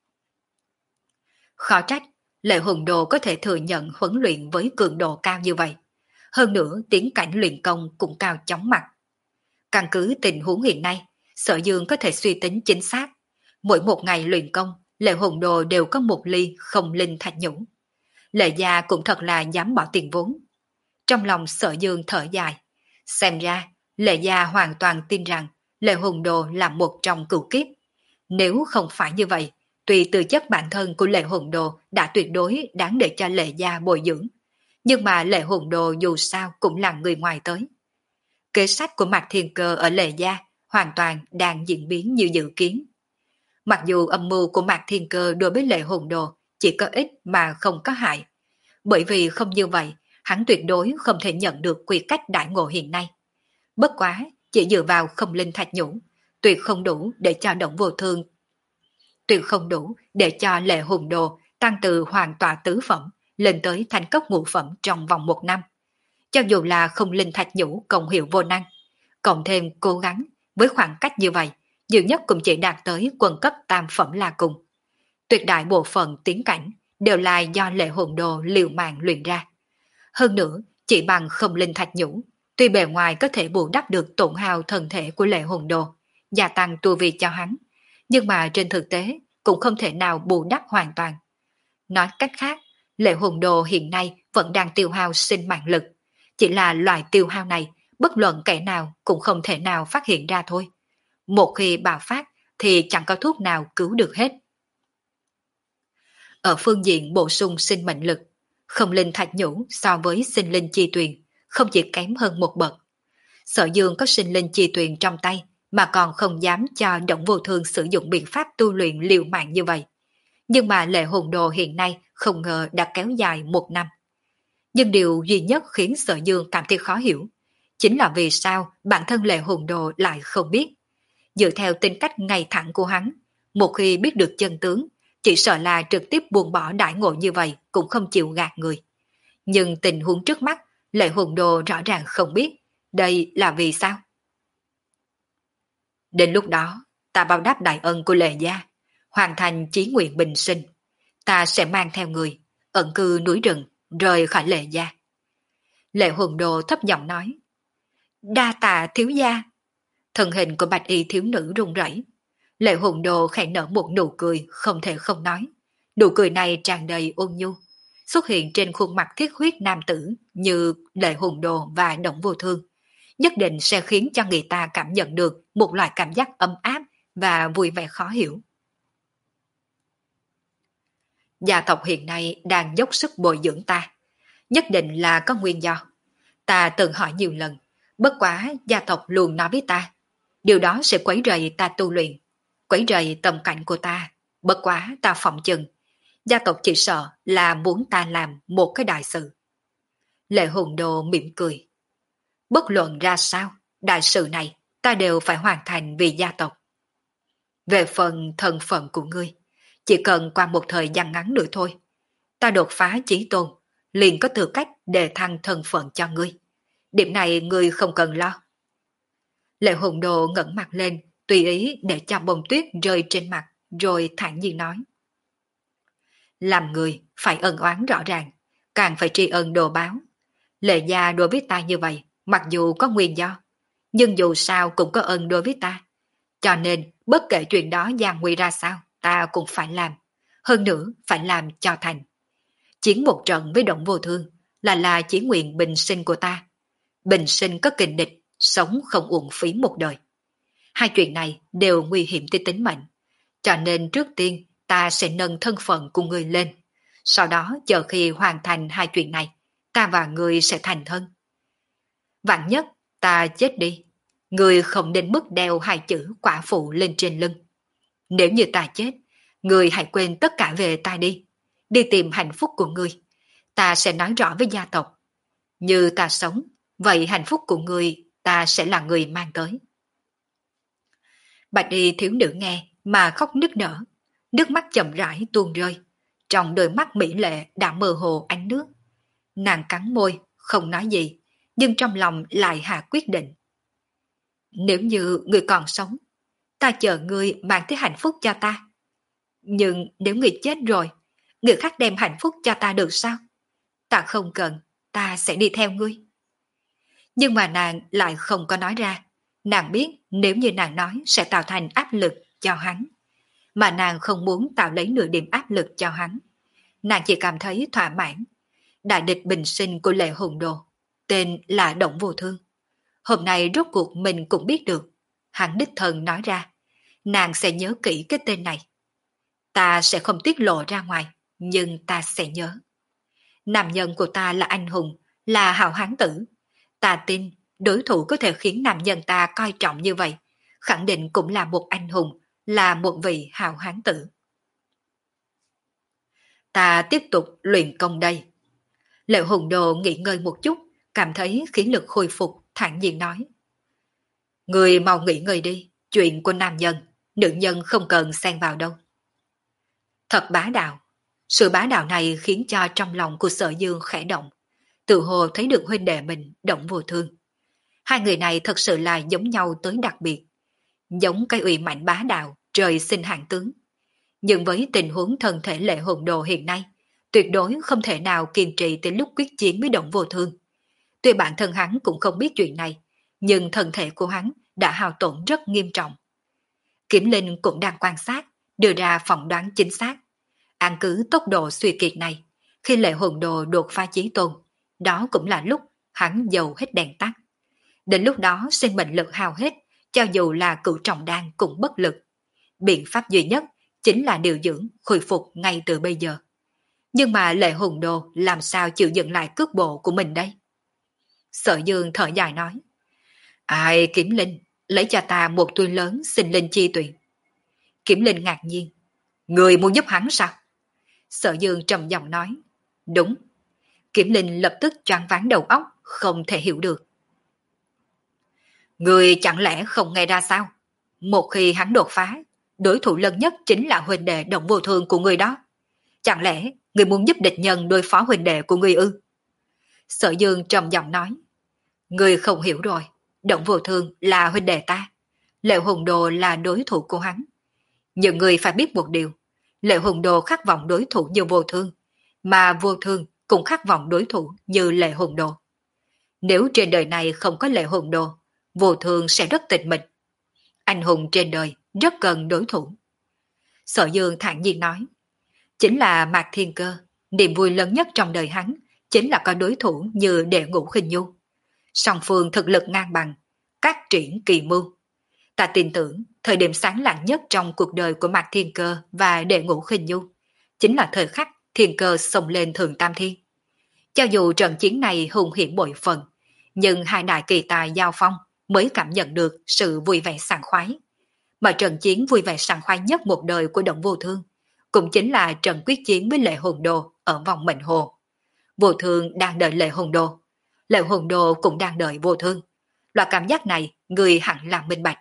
Khó trách, Lệ Hùng Đồ có thể thừa nhận huấn luyện với cường độ cao như vậy. Hơn nữa, tiến cảnh luyện công cũng cao chóng mặt. Căn cứ tình huống hiện nay, Sở Dương có thể suy tính chính xác. Mỗi một ngày luyện công, Lệ Hùng Đồ đều có một ly Không Linh Thạch Nhũ. Lệ gia cũng thật là dám bỏ tiền vốn. Trong lòng Sở Dương thở dài. Xem ra, Lệ gia hoàn toàn tin rằng Lệ Hùng Đồ là một trong cửu kiếp. Nếu không phải như vậy, tuy tư chất bản thân của Lệ Hùng Đồ đã tuyệt đối đáng để cho Lệ gia bồi dưỡng, nhưng mà Lệ Hùng Đồ dù sao cũng là người ngoài tới. Kế sách của Mạc Thiên Cơ ở Lệ gia hoàn toàn đang diễn biến như dự kiến. Mặc dù âm mưu của Mạc Thiên Cơ đối với Lệ Hùng Đồ chỉ có ích mà không có hại, bởi vì không như vậy, hắn tuyệt đối không thể nhận được quy cách đại ngộ hiện nay. Bất quá, chỉ dựa vào Không Linh Thạch Nhũ, tuyệt không đủ để cho Động Vô Thương, tuyệt không đủ để cho Lệ Hùng Đồ tăng từ hoàn tọa tứ phẩm lên tới thành cấp ngũ phẩm trong vòng một năm. Cho dù là Không Linh Thạch Nhũ công hiệu vô năng, cộng thêm cố gắng với khoảng cách như vậy, nhiều nhất cũng chỉ đạt tới quân cấp tam phẩm là cùng. Tuyệt đại bộ phận tiến cảnh đều là do Lệ Hùng Đồ liều mạng luyện ra. Hơn nữa, chỉ bằng Không Linh Thạch Nhũ, tuy bề ngoài có thể bù đắp được tổn hao thân thể của Lệ Hùng Đồ, gia tăng tu vi cho hắn, nhưng mà trên thực tế cũng không thể nào bù đắp hoàn toàn. Nói cách khác, Lệ Hùng Đồ hiện nay vẫn đang tiêu hao sinh mạng lực, chỉ là loại tiêu hao này bất luận kẻ nào cũng không thể nào phát hiện ra thôi. Một khi bạo phát thì chẳng có thuốc nào cứu được hết. Ở phương diện bổ sung sinh mệnh lực, Không Linh Thạch Nhũ so với sinh linh chi tuyền không chỉ kém hơn một bậc. Sở Dương có sinh linh chi tuyền trong tay mà còn không dám cho Động Vô Thương sử dụng biện pháp tu luyện liều mạng như vậy. Nhưng mà Lệ Hùng Đồ hiện nay không ngờ đã kéo dài một năm. Nhưng điều duy nhất khiến Sở Dương cảm thấy khó hiểu chính là vì sao bản thân Lệ Hùng Đồ lại không biết. Dựa theo tính cách ngay thẳng của hắn, một khi biết được chân tướng, chỉ sợ là trực tiếp buông bỏ đại ngộ như vậy cũng không chịu gạt người. Nhưng tình huống trước mắt, Lệ Hùng Đồ rõ ràng không biết, đây là vì sao? Đến lúc đó, ta báo đáp đại ân của Lệ gia, hoàn thành chí nguyện bình sinh, ta sẽ mang theo người, ẩn cư núi rừng, rời khỏi Lệ gia. Lệ Hùng Đồ thấp giọng nói, đa tạ thiếu gia. Thân hình của bạch y thiếu nữ run rẩy. Lệ Hùng Đồ khẽ nở một nụ cười không thể không nói. Nụ cười này tràn đầy ôn nhu, xuất hiện trên khuôn mặt thiết huyết nam tử như Lệ Hùng Đồ và Đổng Vô Thương, nhất định sẽ khiến cho người ta cảm nhận được một loại cảm giác ấm áp và vui vẻ khó hiểu. Gia tộc hiện nay đang dốc sức bồi dưỡng ta, nhất định là có nguyên do. Ta từng hỏi nhiều lần, bất quá gia tộc luôn nói với ta, điều đó sẽ quấy rầy ta tu luyện, quấy rầy tầm cảnh của ta. Bất quá ta phỏng chừng, gia tộc chỉ sợ là muốn ta làm một cái đại sự. Lệ Hùng Đồ mỉm cười. Bất luận ra sao, đại sự này ta đều phải hoàn thành vì gia tộc. Về phần thân phận của ngươi, chỉ cần qua một thời gian ngắn nữa thôi, ta đột phá chí tôn, liền có tư cách đề thăng thân phận cho ngươi. Điểm này ngươi không cần lo. Lệ Hùng Đồ ngẩng mặt lên, tùy ý để cho bông tuyết rơi trên mặt, rồi thản nhiên nói. Làm người phải ân oán rõ ràng, càng phải tri ân đồ báo. Lệ gia đối với ta như vậy, mặc dù có nguyên do, nhưng dù sao cũng có ân đối với ta. Cho nên, bất kể chuyện đó gian nguy ra sao, ta cũng phải làm. Hơn nữa, phải làm cho thành. Chiến một trận với Đổng Vô Thương là là chỉ nguyện bình sinh của ta. Bình sinh có kình địch, sống không uổng phí một đời. Hai chuyện này đều nguy hiểm tới tính mệnh. Cho nên trước tiên ta sẽ nâng thân phận của người lên. Sau đó chờ khi hoàn thành hai chuyện này, ta và người sẽ thành thân. Vạn nhất ta chết đi, người không đến mức đeo hai chữ quả phụ lên trên lưng. Nếu như ta chết, người hãy quên tất cả về ta đi. Đi tìm hạnh phúc của người. Ta sẽ nói rõ với gia tộc. Như ta sống, vậy hạnh phúc của người ta sẽ là người mang tới. Bạch y thiếu nữ nghe mà khóc nức nở, nước mắt chậm rãi tuôn rơi. Trong đôi mắt mỹ lệ đã mơ hồ ánh nước. Nàng cắn môi, không nói gì, nhưng trong lòng lại hạ quyết định. Nếu như người còn sống, ta chờ ngươi mang tới hạnh phúc cho ta. Nhưng nếu người chết rồi, người khác đem hạnh phúc cho ta được sao? Ta không cần, ta sẽ đi theo ngươi. Nhưng mà nàng lại không có nói ra. Nàng biết nếu như nàng nói sẽ tạo thành áp lực cho hắn. Mà nàng không muốn tạo lấy nửa điểm áp lực cho hắn. Nàng chỉ cảm thấy thỏa mãn. Đại địch bình sinh của Lệ Hùng Đồ, tên là Đổng Vô Thương. Hôm nay rốt cuộc mình cũng biết được. Hắn đích thân nói ra, nàng sẽ nhớ kỹ cái tên này. Ta sẽ không tiết lộ ra ngoài, nhưng ta sẽ nhớ. Nam nhân của ta là anh hùng, là hào hán tử. Ta tin đối thủ có thể khiến nam nhân ta coi trọng như vậy, khẳng định cũng là một anh hùng, là một vị hào hán tử. Ta tiếp tục luyện công đây. Lệ Hùng Đồ nghỉ ngơi một chút, cảm thấy khí lực khôi phục, thản nhiên nói. Người mau nghỉ ngơi đi, chuyện của nam nhân, nữ nhân không cần xen vào đâu. Thật bá đạo. Sự bá đạo này khiến cho trong lòng của Sở Dương khẽ động, tự hồ thấy được huynh đệ mình Đổng Vô Thương. Hai người này thật sự là giống nhau tới đặc biệt, giống cái uy mạnh bá đạo trời sinh hạng tướng. Nhưng với tình huống thân thể Lệ Hồn Đồ hiện nay, tuyệt đối không thể nào kiên trì tới lúc quyết chiến với Đổng Vô Thương. Tuy bản thân hắn cũng không biết chuyện này, nhưng thân thể của hắn đã hao tổn rất nghiêm trọng. Kiểm Linh cũng đang quan sát, đưa ra phỏng đoán chính xác. Ăn cứ tốc độ suy kiệt này, khi Lệ Hồn Đồ đột phá chí tôn, đó cũng là lúc hắn dầu hết đèn tắt. Đến lúc đó sinh mệnh lực hao hết, cho dù là cửu trọng đan cũng bất lực. Biện pháp duy nhất chính là điều dưỡng, khôi phục ngay từ bây giờ. Nhưng mà Lệ Hồn Đồ làm sao chịu dừng lại cước bộ của mình đây? Sở Dương thở dài nói. Ai Kiểm Linh, lấy cho ta một túi lớn sinh linh chi tuyền. Kiểm Linh ngạc nhiên. Người muốn giúp hắn sao? Sở Dương trầm giọng nói. Đúng. Kiểm Linh lập tức choáng váng đầu óc, không thể hiểu được. Người chẳng lẽ không nghe ra sao? Một khi hắn đột phá, đối thủ lớn nhất chính là huynh đệ Đổng Vô Thương của người đó. Chẳng lẽ người muốn giúp địch nhân đối phó huynh đệ của người ư? Sở Dương trầm giọng nói. Người không hiểu rồi, Đổng Vô Thương là huynh đệ ta, Lệ Hồn Đồ là đối thủ của hắn. Nhưng người phải biết một điều, Lệ Hùng Đồ khát vọng đối thủ như Vô Thương, mà Vô Thương cũng khát vọng đối thủ như Lệ Hùng Đồ. Nếu trên đời này không có Lệ Hùng Đồ, Vô Thương sẽ rất tịch mịch. Anh hùng trên đời rất cần đối thủ. Sở Dương thản nhiên nói, chính là Mạc Thiên Cơ, niềm vui lớn nhất trong đời hắn chính là có đối thủ như Đệ Ngũ Khinh Nhu. Song phương thực lực ngang bằng, các triển kỳ mưu. Ta tin tưởng thời điểm sáng lạng nhất trong cuộc đời của Mạc Thiên Cơ và Đệ Ngũ Khinh Nhu chính là thời khắc Thiên Cơ xông lên Thượng Tam Thiên. Cho dù trận chiến này hùng hiểm bội phần, nhưng hai đại kỳ tài giao phong mới cảm nhận được sự vui vẻ sảng khoái. Mà trận chiến vui vẻ sảng khoái nhất một đời của Động Vô Thương cũng chính là trận quyết chiến với Lệ Hồn Đồ ở vòng Mệnh Hồ. Vô Thương đang đợi Lệ Hồn Đồ, Lệ Hồn Đồ cũng đang đợi Vô Thương. Loại cảm giác này người hẳn là minh bạch.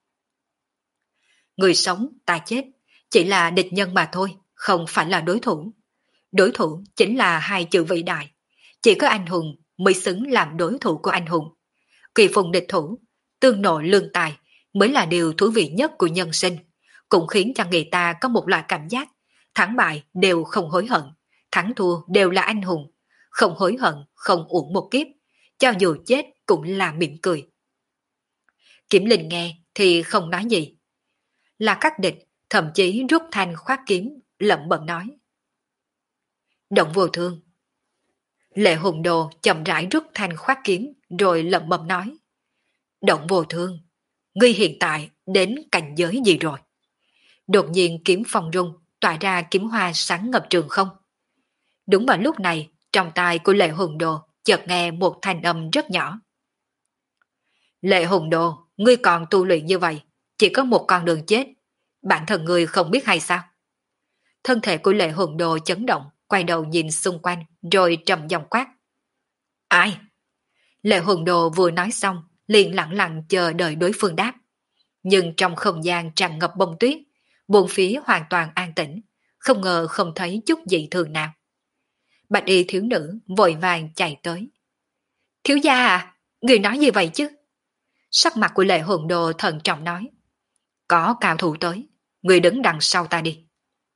Người sống, ta chết, chỉ là địch nhân mà thôi, không phải là đối thủ. Đối thủ chính là hai chữ vĩ đại. Chỉ có anh hùng mới xứng làm đối thủ của anh hùng. Kỳ phùng địch thủ, tương nộ lương tài mới là điều thú vị nhất của nhân sinh, cũng khiến cho người ta có một loại cảm giác thắng bại đều không hối hận, thắng thua đều là anh hùng, không hối hận, không uổng một kiếp, cho dù chết cũng là mỉm cười. Kiểm Linh nghe thì không nói gì. Là các địch, thậm chí rút thanh khoát kiếm, lẩm bẩm nói. Động Vô Thương. Lệ Hùng Đồ chậm rãi rút thanh khoát kiếm, rồi lẩm bẩm nói. Động Vô Thương, ngươi hiện tại đến cảnh giới gì rồi? Đột nhiên kiếm phong rung, tỏa ra kiếm hoa sáng ngập trường không. Đúng vào lúc này, trong tai của Lệ Hùng Đồ chợt nghe một thanh âm rất nhỏ. Lệ Hùng Đồ, ngươi còn tu luyện như vậy, chỉ có một con đường chết. Bản thân ngươi không biết hay sao? Thân thể của Lệ Hùng Đồ chấn động, quay đầu nhìn xung quanh, rồi trầm giọng quát. Ai? Lệ Hùng Đồ vừa nói xong, liền lặng lặng chờ đợi đối phương đáp. Nhưng trong không gian tràn ngập bông tuyết, bốn phía hoàn toàn an tĩnh, không ngờ không thấy chút dị thường nào. Bạch y thiếu nữ vội vàng chạy tới. Thiếu gia à, người nói gì vậy chứ? Sắc mặt của Lệ Hùng Đồ thận trọng nói. Có cao thủ tới, người đứng đằng sau ta đi.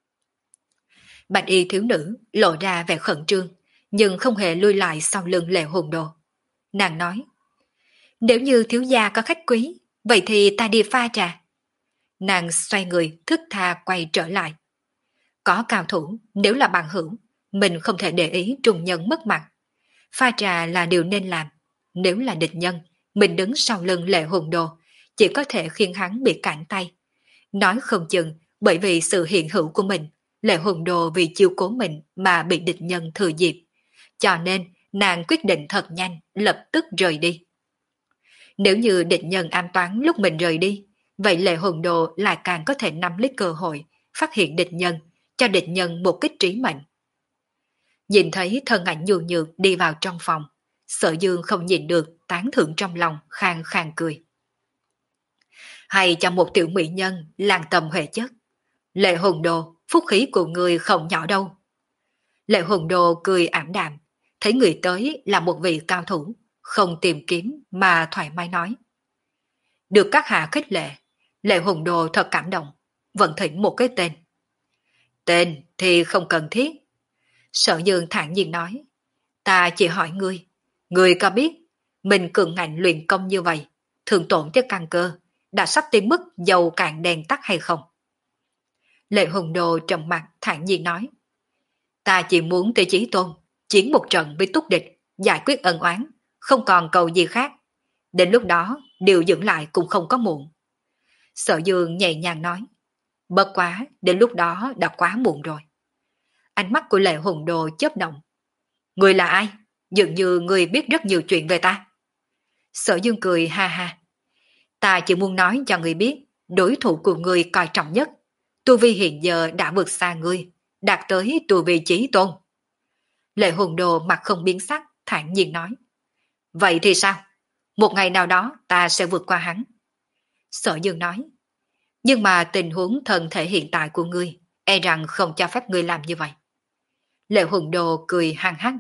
Bạch y thiếu nữ lộ ra vẻ khẩn trương, nhưng không hề lui lại sau lưng Lệ Hùng Đồ. Nàng nói, nếu như thiếu gia có khách quý, vậy thì ta đi pha trà. Nàng xoay người thức tha quay trở lại. Có cao thủ, nếu là bằng hữu, mình không thể để ý trùng nhân mất mặt. Pha trà là điều nên làm. Nếu là địch nhân, mình đứng sau lưng Lệ Hùng Đồ, chỉ có thể khiến hắn bị cản tay. Nói không chừng, bởi vì sự hiện hữu của mình, Lệ Hùng Đồ vì chiêu cố mình mà bị địch nhân thừa dịp. Cho nên, nàng quyết định thật nhanh, lập tức rời đi. Nếu như địch nhân an toán lúc mình rời đi, vậy Lệ Hùng Đồ lại càng có thể nắm lấy cơ hội, phát hiện địch nhân, cho địch nhân một kích trí mệnh. Nhìn thấy thân ảnh nhu nhược đi vào trong phòng, Sở Dương không nhìn được, tán thưởng trong lòng, khang khang cười. Hay cho một tiểu mỹ nhân, làng tầm huệ chất. Lệ Hùng Đồ, phúc khí của người không nhỏ đâu. Lệ Hùng Đồ cười ảm đạm, thấy người tới là một vị cao thủ, không tìm kiếm mà thoải mái nói. Được các hạ khích lệ, Lệ Hùng Đồ thật cảm động, vẫn thỉnh một cái tên. Tên thì không cần thiết. Sở Dương thản nhiên nói, ta chỉ hỏi ngươi, ngươi có biết mình cường ngạnh luyện công như vậy, thường tổn tới căn cơ, đã sắp tới mức dầu cạn đèn tắt hay không? Lệ Hùng Đồ trầm mặt thản nhiên nói, ta chỉ muốn tới Chí Tôn, chiến một trận với túc địch, giải quyết ân oán, không còn cầu gì khác. Đến lúc đó, điều dưỡng lại cũng không có muộn. Sở Dương nhẹ nhàng nói, bất quá, đến lúc đó đã quá muộn rồi. Ánh mắt của Lệ Hùng Đồ chớp động. Người là ai? Dường như người biết rất nhiều chuyện về ta. Sở Dương cười ha ha. Ta chỉ muốn nói cho người biết, đối thủ của người coi trọng nhất, tu vi hiện giờ đã vượt xa ngươi, đạt tới tu vi Chí Tôn. Lệ Hùng Đồ mặt không biến sắc, thản nhiên nói. Vậy thì sao? Một ngày nào đó ta sẽ vượt qua hắn. Sở Dương nói. Nhưng mà tình huống thân thể hiện tại của ngươi, e rằng không cho phép ngươi làm như vậy. Lệ Hùng Đồ cười hăng hắc.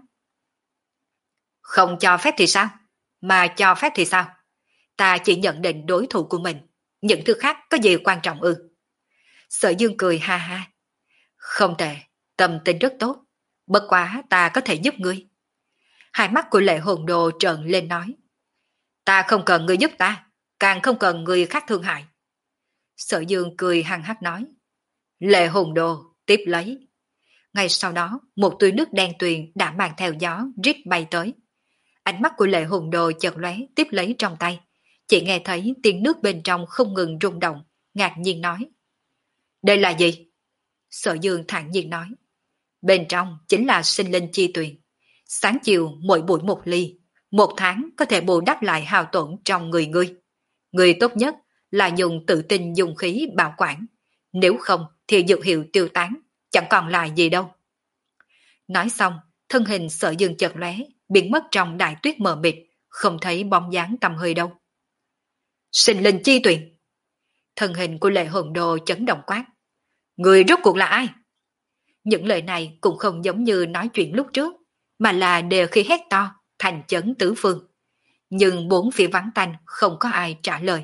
Không cho phép thì sao? Mà cho phép thì sao? Ta chỉ nhận định đối thủ của mình, những thứ khác có gì quan trọng ư? Sở Dương cười ha ha. Không tệ, tâm tính rất tốt. Bất quá ta có thể giúp ngươi. Hai mắt của Lệ Hồn Đồ trợn lên nói. Ta không cần ngươi giúp ta, càng không cần người khác thương hại. Sở Dương cười hăng hắc nói. Lệ Hồn Đồ, tiếp lấy. Ngay sau đó, một túi nước đen tuyền đã mang theo gió rít bay tới. Ánh mắt của Lệ Hồn Đồ chợt lóe tiếp lấy trong tay. Chỉ nghe thấy tiếng nước bên trong không ngừng rung động, ngạc nhiên nói. Đây là gì? Sở Dương thản nhiên nói. Bên trong chính là sinh linh chi tuyền. Sáng chiều mỗi buổi một ly, một tháng có thể bù đắp lại hao tổn trong người ngươi. Người tốt nhất là dùng tự tin dùng khí bảo quản. Nếu không thì dược hiệu tiêu tán, chẳng còn lại gì đâu. Nói xong, thân hình Sở Dương chợt lóe, biến mất trong đại tuyết mờ mịt, không thấy bóng dáng tầm hơi đâu. Sinh linh chi tuyền. Thân hình của Lệ Hồn Đồ chấn động quát. Người rốt cuộc là ai? Những lời này cũng không giống như nói chuyện lúc trước, mà là đều khi hét to, thành chấn tứ phương. Nhưng bốn phía vắng tanh không có ai trả lời.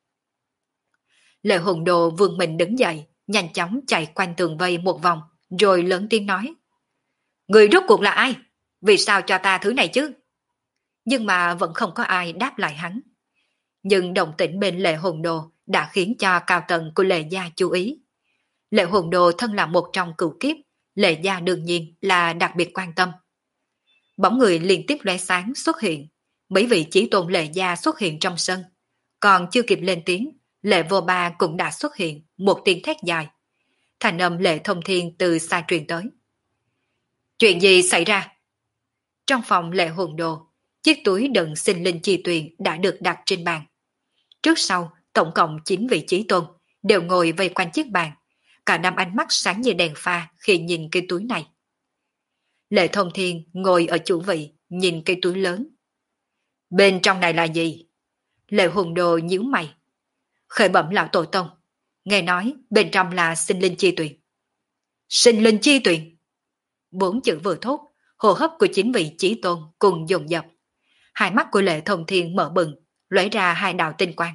Lệ Hồn Đồ vươn mình đứng dậy, nhanh chóng chạy quanh tường vây một vòng, rồi lớn tiếng nói. Người rốt cuộc là ai? Vì sao cho ta thứ này chứ? Nhưng mà vẫn không có ai đáp lại hắn. Nhưng động tĩnh bên Lệ Hồn Đồ đã khiến cho cao tầng của Lệ Gia chú ý. Lệ Hồn Đồ thân là một trong cửu kiếp, Lệ Gia đương nhiên là đặc biệt quan tâm. Bóng người liên tiếp lóe sáng xuất hiện, mấy vị chí tôn Lệ Gia xuất hiện trong sân. Còn chưa kịp lên tiếng, Lệ Vô Ba cũng đã xuất hiện, một tiếng thét dài. Thành âm Lệ Thông Thiên từ xa truyền tới. Chuyện gì xảy ra? Trong phòng Lệ Hồn Đồ, chiếc túi đựng sinh linh chi tuyền đã được đặt trên bàn. Trước sau, tổng cộng chín vị chí tôn đều ngồi vây quanh chiếc bàn. Cả năm ánh mắt sáng như đèn pha khi nhìn cái túi này. Lệ Thông Thiên ngồi ở chủ vị, nhìn cái túi lớn. Bên trong này là gì? Lệ Hồn Đồ nhíu mày. Khởi bẩm lão tổ tông, nghe nói bên trong là sinh linh chi tuyền. Sinh linh chi tuyền? Bốn chữ vừa thốt, hô hấp của chín vị chí tôn cùng dồn dập. Hai mắt của Lệ Thông Thiên mở bừng, lóe ra hai đạo tinh quang.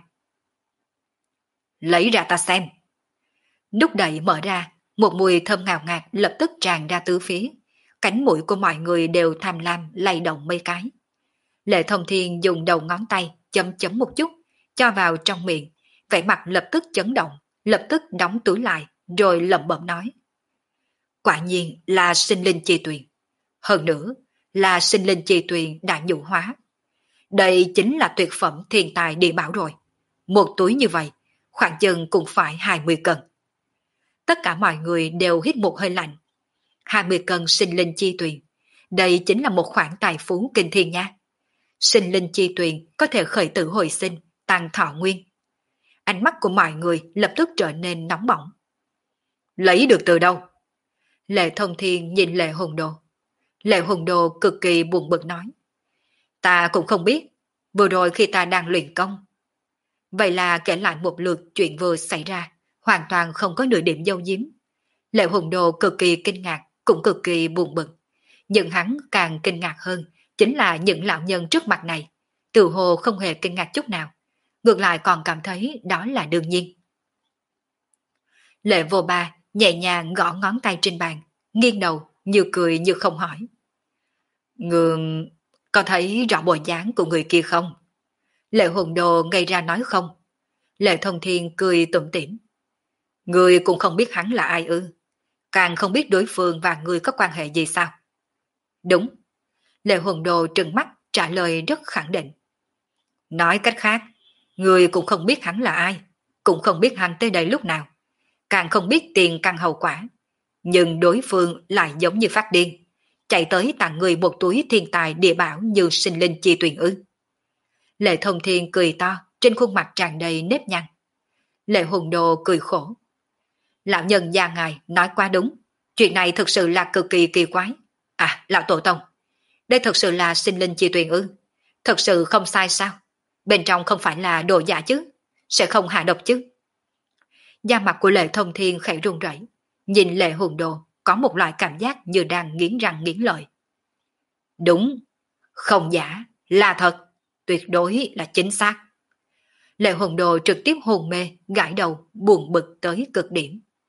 Lấy ra ta xem. Nút đậy mở ra, một mùi thơm ngào ngạt lập tức tràn ra tứ phía. Cánh mũi của mọi người đều tham lam lay động mấy cái. Lệ Thông Thiên dùng đầu ngón tay chấm chấm một chút, cho vào trong miệng, vẻ mặt lập tức chấn động, lập tức đóng túi lại, rồi lẩm bẩm nói. Quả nhiên là sinh linh chi tuyền. Hơn nữa, là sinh linh chi tuyền đã nhũ hóa. Đây chính là tuyệt phẩm thiên tài địa bảo rồi. Một túi như vậy, khoảng chừng cũng phải hai mươi cân. Tất cả mọi người đều hít một hơi lạnh. hai mươi cân sinh linh chi tuyền. Đây chính là một khoản tài phú kinh thiên nha. Sinh linh chi tuyền có thể khởi tử hồi sinh, tăng thọ nguyên. Ánh mắt của mọi người lập tức trở nên nóng bỏng. Lấy được từ đâu? Lệ Thông Thiên nhìn Lệ Hồn Đồ. Lệ Hồn Đồ cực kỳ buồn bực nói. Ta cũng không biết, vừa rồi khi ta đang luyện công. Vậy là kể lại một lượt chuyện vừa xảy ra, hoàn toàn không có nửa điểm dâu diếm. Lệ Hồn Đồ cực kỳ kinh ngạc, cũng cực kỳ buồn bực. Nhưng hắn càng kinh ngạc hơn, chính là những lão nhân trước mặt này. Tự hồ không hề kinh ngạc chút nào, ngược lại còn cảm thấy đó là đương nhiên. Lệ Vô Ba nhẹ nhàng gõ ngón tay trên bàn, nghiêng đầu, như cười như không hỏi. Người có thấy rõ bộ dáng của người kia không? Lệ Hồn Đồ ngây ra nói không. Lệ Thông Thiên cười tủm tỉm. Người cũng không biết hắn là ai ư? Càng không biết đối phương và người có quan hệ gì sao? Đúng. Lệ Hồn Đồ trừng mắt trả lời rất khẳng định. Nói cách khác, người cũng không biết hắn là ai, cũng không biết hắn tới đây lúc nào, càng không biết tiền căn hậu quả. Nhưng đối phương lại giống như phát điên, chạy tới tặng người một túi thiên tài địa bảo như sinh linh chi tuyền ư. Lệ Thông Thiên cười to, trên khuôn mặt tràn đầy nếp nhăn. Lệ Hồn Đồ cười khổ. Lão nhân gia ngài nói quá đúng, chuyện này thực sự là cực kỳ kỳ quái. À, lão tổ tông, đây thực sự là sinh linh chi tuyền ư? Thật sự không sai sao? Bên trong không phải là đồ giả chứ? Sẽ không hạ độc chứ? Da mặt của Lệ Thông Thiên khẽ run rẩy, nhìn Lệ Hồn Đồ có một loại cảm giác như đang nghiến răng nghiến lợi. Đúng, không giả, là thật, tuyệt đối là chính xác. Lệ Hồn Đồ trực tiếp hồn mê, gãi đầu, buồn bực tới cực điểm.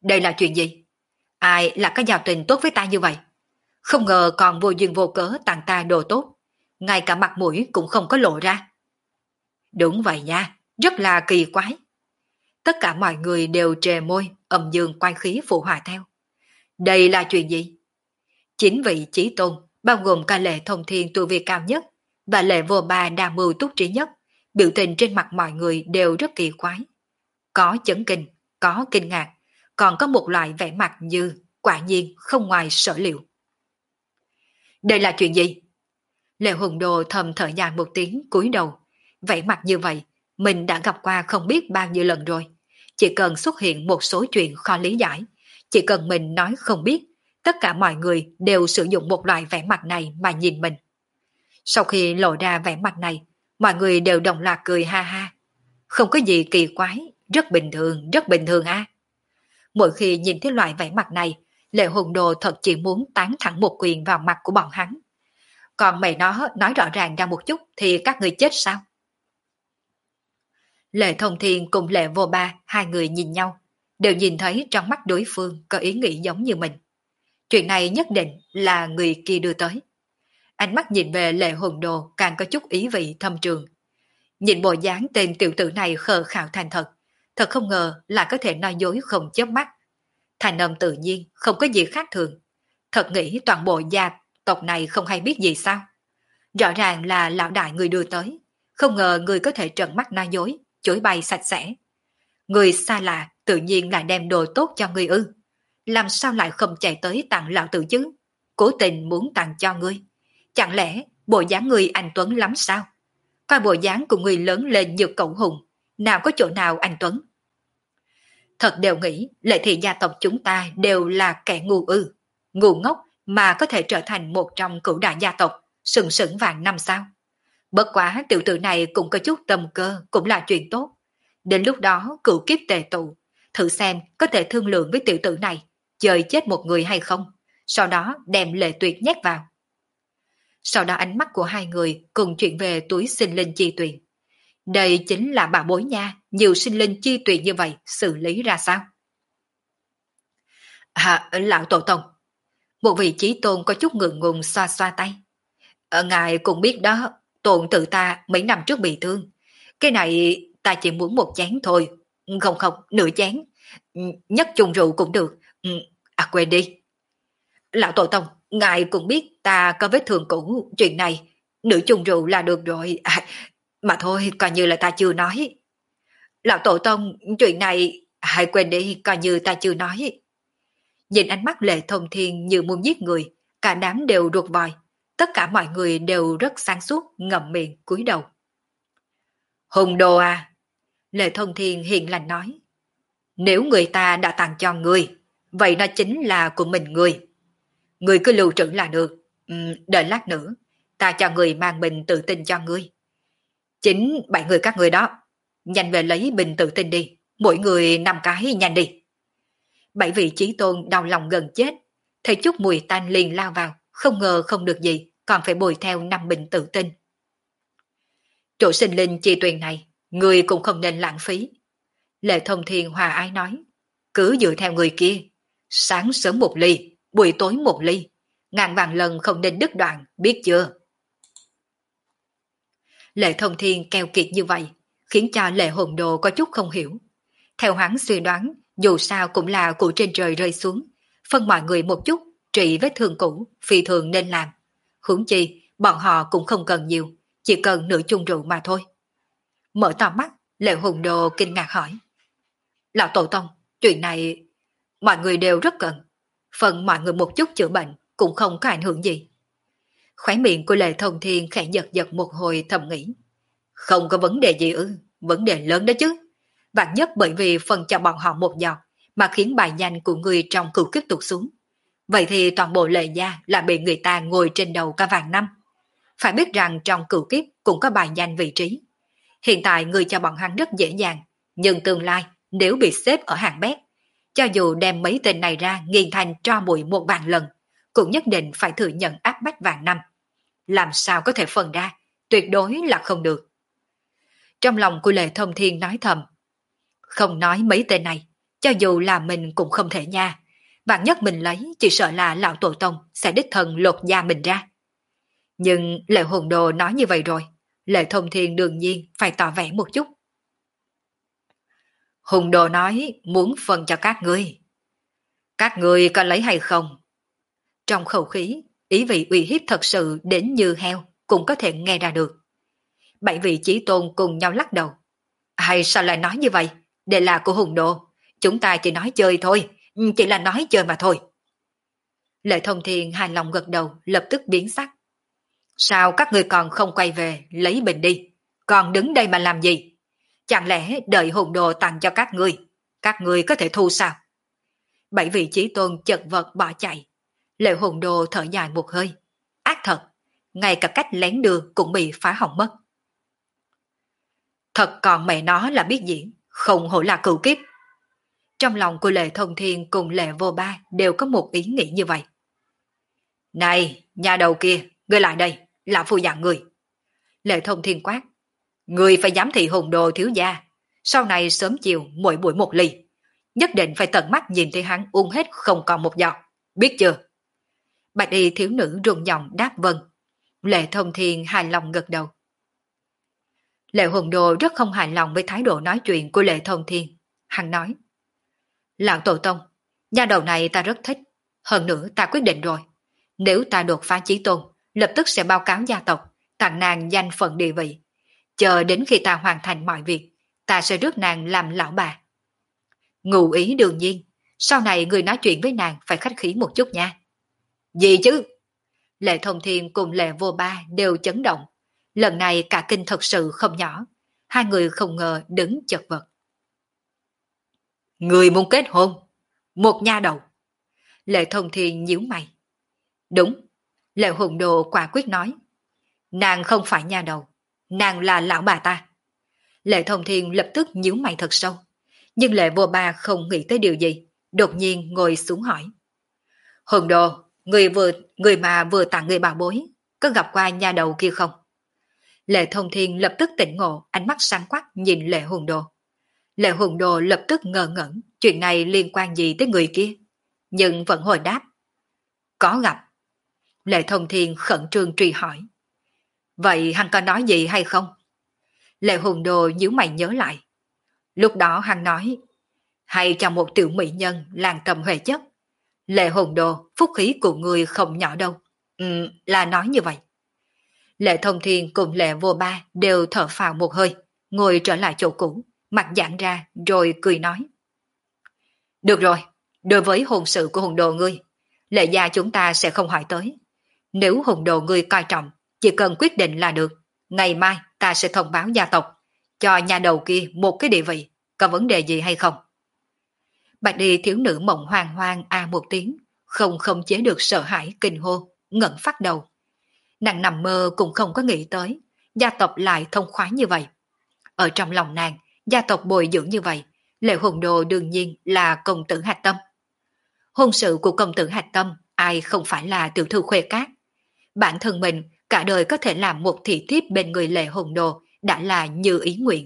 Đây là chuyện gì? Ai là có giao tình tốt với ta như vậy? Không ngờ còn vô duyên vô cớ tặng ta đồ tốt, ngay cả mặt mũi cũng không có lộ ra. Đúng vậy nha, rất là kỳ quái. Tất cả mọi người đều trề môi, âm dương quay khí phụ hòa theo. Đây là chuyện gì? Chính vị chí tôn, bao gồm cả Lệ Thông Thiên tu vi cao nhất và Lệ Vô Ba đa mưu túc trí nhất, biểu tình trên mặt mọi người đều rất kỳ quái. Có chấn kinh, có kinh ngạc, còn có một loại vẻ mặt như quả nhiên không ngoài sở liệu. Đây là chuyện gì? Lệ Hùng Đồ thầm thở dài một tiếng cúi đầu. Vẻ mặt như vậy, mình đã gặp qua không biết bao nhiêu lần rồi. Chỉ cần xuất hiện một số chuyện khó lý giải, chỉ cần mình nói không biết, tất cả mọi người đều sử dụng một loại vẻ mặt này mà nhìn mình. Sau khi lộ ra vẻ mặt này, mọi người đều đồng loạt cười ha ha. Không có gì kỳ quái, rất bình thường, rất bình thường a. À. Mỗi khi nhìn thấy loại vẻ mặt này, Lệ Hùng Đồ thật chỉ muốn tán thẳng một quyền vào mặt của bọn hắn. Còn mày nó nói rõ ràng ra một chút thì các người chết sao? Lệ Thông Thiên cùng Lệ Vô Ba, hai người nhìn nhau, đều nhìn thấy trong mắt đối phương có ý nghĩ giống như mình. Chuyện này nhất định là người kia đưa tới. Ánh mắt nhìn về Lệ Hùng Đồ càng có chút ý vị thâm trường. Nhìn bộ dáng tên tiểu tử này khờ khạo thành thật, thật không ngờ là có thể nói dối không chớp mắt. Thành âm tự nhiên, không có gì khác thường. Thật nghĩ toàn bộ gia tộc này không hay biết gì sao? Rõ ràng là lão đại người đưa tới, không ngờ người có thể trợn mắt nói dối, chối bay sạch sẽ. Người xa lạ tự nhiên lại đem đồ tốt cho người ư. Làm sao lại không chạy tới tặng lão tử chứ? Cố tình muốn tặng cho ngươi. Chẳng lẽ bộ dáng người anh Tuấn lắm sao? Coi bộ dáng của người lớn lên như cậu hùng, nào có chỗ nào anh Tuấn? Thật đều nghĩ Lệ thị gia tộc chúng ta đều là kẻ ngu ư, ngu ngốc mà có thể trở thành một trong cửu đại gia tộc, sừng sững vàng năm sao. Bất quá tiểu tử này cũng có chút tâm cơ, cũng là chuyện tốt. Đến lúc đó cửu kiếp tề tụ, thử xem có thể thương lượng với tiểu tử này, chơi chết một người hay không, sau đó đem Lệ Tuyệt nhét vào. Sau đó ánh mắt của hai người cùng chuyện về túi sinh linh chi tuyền. Đây chính là bà bối nha, nhiều sinh linh chi tuyền như vậy xử lý ra sao? À, lão tổ tông. Một vị trí tôn có chút ngượng ngùng xoa xoa tay. Ở ngài cũng biết đó, tôn tự ta mấy năm trước bị thương. Cái này ta chỉ muốn một chén thôi. Không không, nửa chén. Nhất chung rượu cũng được. À quên đi. Lão tổ tông, ngài cũng biết ta có vết thương cũ, chuyện này, nửa chung rượu là được rồi. À, mà thôi, coi như là ta chưa nói. Lão tổ tông, chuyện này, hãy quên đi, coi như ta chưa nói. Nhìn ánh mắt Lệ Thông Thiên như muốn giết người, cả đám đều ruột vòi. Tất cả mọi người đều rất sáng suốt, ngậm miệng, cúi đầu. Hùng đồ à! Lệ Thông Thiên hiền lành nói. Nếu người ta đã tặng cho người, vậy nó chính là của mình người. Người cứ lưu trữ là được. Ừ, đợi lát nữa, ta cho người mang bình tự tin cho ngươi. Chính bảy người các người đó. Nhanh về lấy bình tự tin đi. Mỗi người năm cái nhanh đi. Bảy vị chí tôn đau lòng gần chết. Thấy chút mùi tanh liền lao vào. Không ngờ không được gì, còn phải bồi theo năm bình tự tin. Chỗ sinh linh chi tuyền này, người cũng không nên lãng phí. Lệ Thông Thiên hòa ái nói. Cứ dựa theo người kia. Sáng sớm một ly, buổi tối một ly. Ngàn vạn lần không nên đứt đoạn, biết chưa? Lệ Thông Thiên keo kiệt như vậy, khiến cho Lệ Hồn Đồ có chút không hiểu. Theo hắn suy đoán, dù sao cũng là của trên trời rơi xuống, phân mọi người một chút, trị vết thương cũ, phi thường nên làm. Huống chi, bọn họ cũng không cần nhiều, chỉ cần nửa chung rượu mà thôi. Mở to mắt, Lệ Hồn Đồ kinh ngạc hỏi. Lão Tổ Tông, chuyện này mọi người đều rất cần. Phần mọi người một chút chữa bệnh cũng không có ảnh hưởng gì. Khóe miệng của Lệ Thông Thiên khẽ giật giật một hồi thầm nghĩ. Không có vấn đề gì ư, vấn đề lớn đó chứ. Vạn nhất bởi vì phần cho bọn họ một giọt mà khiến bài danh của người trong cửu kiếp tụt xuống. Vậy thì toàn bộ Lệ gia là bị người ta ngồi trên đầu cả vạn năm. Phải biết rằng trong cửu kiếp cũng có bài danh vị trí. Hiện tại người cho bọn hắn rất dễ dàng, nhưng tương lai nếu bị xếp ở hàng bét, cho dù đem mấy tên này ra nghiền thành tro bụi một vạn lần, cũng nhất định phải thừa nhận áp bách vạn năm. Làm sao có thể phân ra, tuyệt đối là không được. Trong lòng của Lệ Thông Thiên nói thầm, không nói mấy tên này, cho dù là mình cũng không thể nha. Vạn nhất mình lấy, chỉ sợ là lão tổ tông sẽ đích thân lột da mình ra. Nhưng Lệ Hồn Đồ nói như vậy rồi, Lệ Thông Thiên đương nhiên phải tỏ vẻ một chút. Hùng Đồ nói muốn phân cho các ngươi. Các ngươi có lấy hay không? Trong khẩu khí, ý vị uy hiếp thật sự đến như heo cũng có thể nghe ra được. Bảy vị chí tôn cùng nhau lắc đầu. Hay sao lại nói như vậy? Đây là của Hùng Đồ. Chúng ta chỉ nói chơi thôi, chỉ là nói chơi mà thôi. Lệ Thông Thiên hài lòng gật đầu, lập tức biến sắc. Sao các ngươi còn không quay về, lấy bình đi? Còn đứng đây mà làm gì? Chẳng lẽ đợi Hùng Đồ tặng cho các ngươi, các ngươi có thể thu sao? Bảy vị chí tôn chật vật bỏ chạy. Lệ Hùng Đồ thở dài một hơi. Ác thật, ngay cả cách lén đưa cũng bị phá hỏng mất. Thật còn mẹ nó là biết diễn, không hổ là cửu kiếp. Trong lòng của Lệ Thông Thiên cùng Lệ Vô Ba đều có một ý nghĩ như vậy. Này, nhà đầu kia, ngươi lại đây, lão phu dặn người. Lệ Thông Thiên quát. Ngươi phải giám thị Hùng Đồ thiếu gia. Sau này sớm chiều mỗi buổi một ly. Nhất định phải tận mắt nhìn thấy hắn uống hết không còn một giọt. Biết chưa? Bạch y thiếu nữ rung giọng đáp vâng. Lệ Thông Thiên hài lòng gật đầu. Lệ Hùng Đồ rất không hài lòng với thái độ nói chuyện của Lệ Thông Thiên. Hắn nói. Lão Tổ Tông, nhà đầu này ta rất thích. Hơn nữa ta quyết định rồi. Nếu ta đột phá chí tôn, lập tức sẽ báo cáo gia tộc, tặng nàng danh phận địa vị. Chờ đến khi ta hoàn thành mọi việc, ta sẽ rước nàng làm lão bà. Ngụ ý đương nhiên, sau này người nói chuyện với nàng phải khách khí một chút nha. Gì chứ? Lệ Thông Thiên cùng Lệ Vô Ba đều chấn động. Lần này cả kinh thật sự không nhỏ. Hai người không ngờ đứng chật vật. Người muốn kết hôn? Một nha đầu. Lệ Thông Thiên nhíu mày. Đúng. Lệ Hùng Đồ quả quyết nói. Nàng không phải nha đầu. Nàng là lão bà ta. Lệ Thông Thiên lập tức nhíu mày thật sâu. Nhưng Lệ Vô Ba không nghĩ tới điều gì. Đột nhiên ngồi xuống hỏi. Hùng Đồ, người, vừa, người mà vừa tặng người bảo bối, có gặp qua nha đầu kia không? Lệ Thông Thiên lập tức tỉnh ngộ, ánh mắt sáng quắc nhìn Lệ Hùng Đồ. Lệ Hùng Đồ lập tức ngờ ngẩn, chuyện này liên quan gì tới người kia? Nhưng vẫn hồi đáp. Có gặp. Lệ Thông Thiên khẩn trương truy hỏi. Vậy hắn có nói gì hay không? Lệ Hùng Đồ nhíu mày nhớ lại. Lúc đó hắn nói, hay cho một tiểu mỹ nhân làng tầm huệ chất. Lệ Hùng Đồ, phúc khí của người không nhỏ đâu. Ừ, là nói như vậy. Lệ Thông Thiên cùng Lệ Vô Ba đều thở phào một hơi, ngồi trở lại chỗ cũ, mặt giãn ra rồi cười nói. Được rồi, đối với hôn sự của Hùng Đồ ngươi, Lệ gia chúng ta sẽ không hỏi tới. Nếu Hùng Đồ ngươi coi trọng, chỉ cần quyết định là được. Ngày mai ta sẽ thông báo gia tộc, cho nhà đầu kia một cái địa vị, có vấn đề gì hay không? Bạch đi thiếu nữ mộng hoang hoang a một tiếng, không không chế được sợ hãi kinh hô, ngẩng phát đầu. Nàng nằm mơ cũng không có nghĩ tới, gia tộc lại thông khoái như vậy. Ở trong lòng nàng, gia tộc bồi dưỡng như vậy, Lệ Hùng Đồ đương nhiên là công tử Hạch Tâm. Hôn sự của công tử Hạch Tâm, ai không phải là tiểu thư khuê cát. Bản thân mình cả đời có thể làm một thị thiếp bên người Lệ Hùng Đồ đã là như ý nguyện.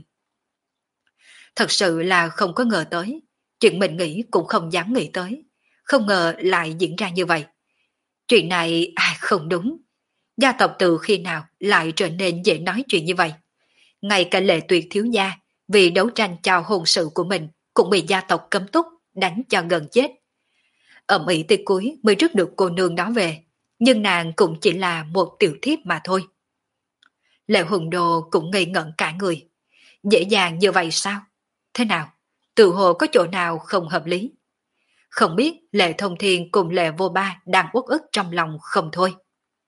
Thật sự là không có ngờ tới, chuyện mình nghĩ cũng không dám nghĩ tới, không ngờ lại diễn ra như vậy. Chuyện này à, không đúng. Gia tộc từ khi nào lại trở nên dễ nói chuyện như vậy? Ngay cả Lệ Tuyệt thiếu gia vì đấu tranh cho hôn sự của mình cũng bị gia tộc cấm túc, đánh cho gần chết. Ẩm ĩ tới cuối mới rước được cô nương đó về, nhưng nàng cũng chỉ là một tiểu thiếp mà thôi. Lệ Hùng Đồ cũng ngây ngẩn cả người. Dễ dàng như vậy sao? Thế nào? Tự hồ có chỗ nào không hợp lý? Không biết Lệ Thông Thiên cùng Lệ Vô Ba đang uất ức trong lòng không thôi.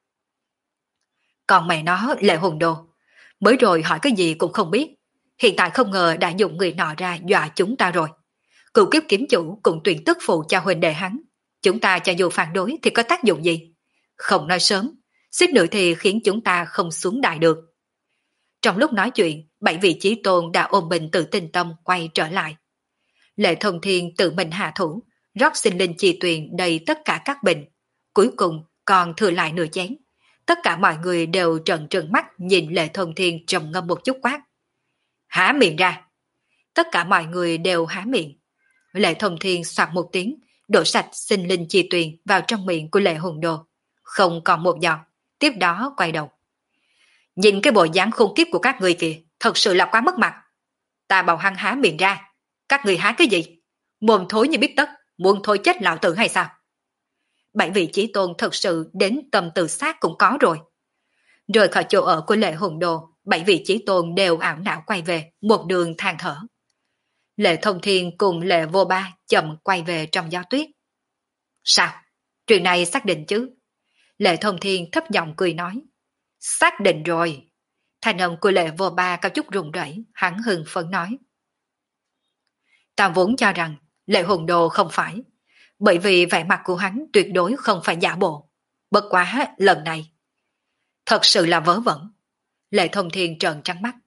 Còn mẹ nó Lệ Hùng Đồ, mới rồi hỏi cái gì cũng không biết. Hiện tại không ngờ đã dùng người nọ ra dọa chúng ta rồi. Cựu kiếp kiếm chủ cũng tuyển tức phụ cho huynh đệ hắn. Chúng ta cho dù phản đối thì có tác dụng gì? Không nói sớm, suýt nữa thì khiến chúng ta không xuống đài được. Trong lúc nói chuyện, bảy vị chí tôn đã ôm bình tự tinh tâm quay trở lại. Lệ Thông Thiên tự mình hạ thủ, rót sinh linh chi tuyền đầy tất cả các bình. Cuối cùng còn thừa lại nửa chén. Tất cả mọi người đều trợn trừng mắt nhìn Lệ Thông Thiên trầm ngâm một chút quát. Há miệng ra. Tất cả mọi người đều há miệng. Lệ Thông Thiên soạt một tiếng, đổ sạch sinh linh chi tuyền vào trong miệng của Lệ Hồn Đồ, không còn một giọt, tiếp đó quay đầu. Nhìn cái bộ dáng khôn kiếp của các người kìa, thật sự là quá mất mặt. Ta bảo hắn há miệng ra, các người há cái gì? Mồm thối như biết tất, muốn thôi chết lão tử hay sao? Bảy vị chí tôn thật sự đến tâm tự sát cũng có rồi. Rời khỏi chỗ ở của Lệ Hồn Đồ, bảy vị chí tôn đều ảo não quay về, một đường than thở. Lệ Thông Thiên cùng Lệ Vô Ba chậm quay về trong gió tuyết. Sao? Chuyện này xác định chứ? Lệ Thông Thiên thấp giọng cười nói. Xác định rồi. Thanh âm của Lệ Vô Ba có chút run rẩy, hắn hưng phấn nói. Ta vốn cho rằng Lệ Hồn Đồ không phải, bởi vì vẻ mặt của hắn tuyệt đối không phải giả bộ. Bất quá lần này thật sự là vớ vẩn. Lệ Thông Thiên trợn trắng mắt.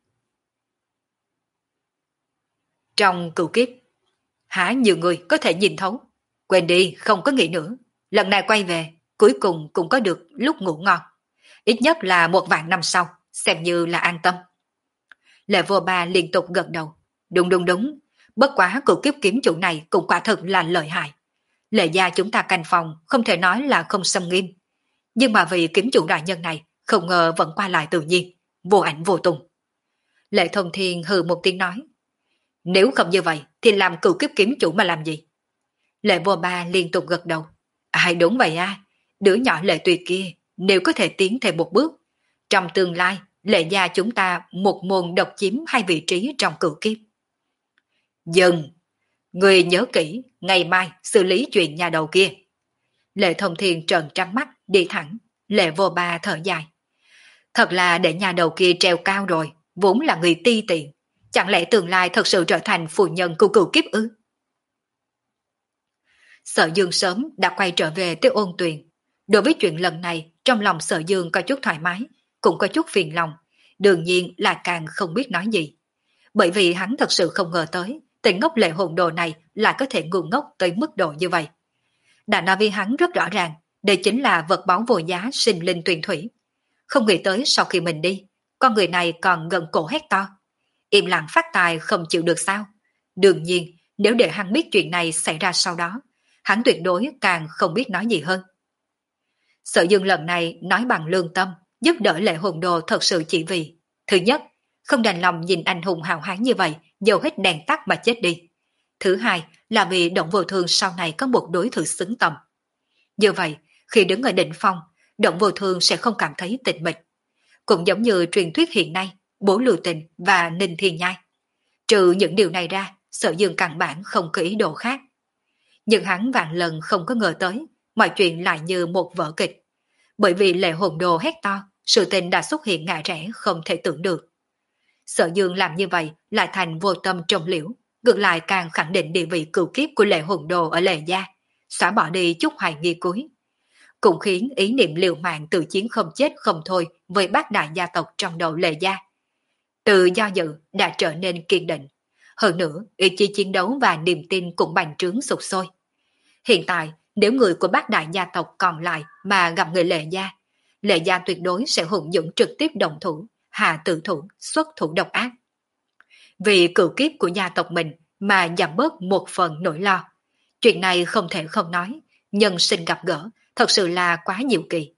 Trong cửu kiếp, há nhiều người có thể nhìn thấu. Quên đi, không có nghĩ nữa. Lần này quay về, cuối cùng cũng có được lúc ngủ ngon. Ít nhất là một vạn năm sau, xem như là an tâm. Lệ Vô Ba liên tục gật đầu. Đúng đúng đúng, bất quá cửu kiếp kiếm chủ này cũng quả thực là lợi hại. Lệ gia chúng ta canh phòng không thể nói là không xâm nghiêm. Nhưng mà vì kiếm chủ đại nhân này không ngờ vẫn qua lại tự nhiên, vô ảnh vô tung. Lệ Thông Thiên hừ một tiếng nói. Nếu không như vậy thì làm cửu kiếp kiếm chủ mà làm gì? Lệ Vô Ba liên tục gật đầu. Ai đúng vậy à, đứa nhỏ Lệ Tùy kia nếu có thể tiến thêm một bước, trong tương lai Lệ gia chúng ta một môn độc chiếm hai vị trí trong cửu kiếp. Dừng! Người nhớ kỹ, ngày mai xử lý chuyện nhà đầu kia. Lệ Thông Thiên trợn trắng mắt, đi thẳng. Lệ Vô Ba thở dài. Thật là để nhà đầu kia treo cao rồi, vốn là người ti tiện. Chẳng lẽ tương lai thật sự trở thành phụ nhân của cửu kiếp ư? Sở Dương sớm đã quay trở về tới Ôn Tuyền. Đối với chuyện lần này, trong lòng Sở Dương có chút thoải mái, cũng có chút phiền lòng, đương nhiên là càng không biết nói gì. Bởi vì hắn thật sự không ngờ tới, tên ngốc Lệ Hồn Đồ này lại có thể ngu ngốc tới mức độ như vậy. Đã nói với hắn rất rõ ràng, đây chính là vật báu vô giá sinh linh tuyền thủy. Không nghĩ tới sau khi mình đi, con người này còn gần cổ hét to. Im lặng phát tài không chịu được sao? Đương nhiên, nếu để hắn biết chuyện này xảy ra sau đó, hắn tuyệt đối càng không biết nói gì hơn. Sở Dương lần này nói bằng lương tâm, giúp đỡ Lệ Hồn Đồ thật sự chỉ vì, thứ nhất, không đành lòng nhìn anh hùng hào hán như vậy, dầu hết đèn tắt mà chết đi. Thứ hai là vì Động Vô Thương sau này có một đối thủ xứng tầm. Như vậy, khi đứng ở đỉnh phong, Động Vô Thương sẽ không cảm thấy tịch mịch. Cũng giống như truyền thuyết hiện nay, Bố Lưu Tình và Ninh Thiên Nhai. Trừ những điều này ra, Sở Dương căn bản không có ý đồ khác. Nhưng hắn vạn lần không có ngờ tới, mọi chuyện lại như một vở kịch. Bởi vì Lệ Hồn Đồ hét to, sự tình đã xuất hiện ngã rẽ không thể tưởng được. Sở Dương làm như vậy lại thành vô tâm trông liễu, ngược lại càng khẳng định địa vị cửu kiếp của Lệ Hồn Đồ ở Lệ gia, xóa bỏ đi chút hoài nghi cuối. Cũng khiến ý niệm liều mạng tự chiến không chết không thôi với bát đại gia tộc trong đầu Lệ gia. Từ do dự đã trở nên kiên định. Hơn nữa, ý chí chiến đấu và niềm tin cũng bành trướng sục sôi. Hiện tại, nếu người của bát đại gia tộc còn lại mà gặp người Lệ gia, Lệ gia tuyệt đối sẽ hùng dũng trực tiếp đồng thủ, hạ tự thủ, xuất thủ độc ác. Vì cửu kiếp của gia tộc mình mà giảm bớt một phần nỗi lo. Chuyện này không thể không nói, nhân sinh gặp gỡ, thật sự là quá nhiều kỳ.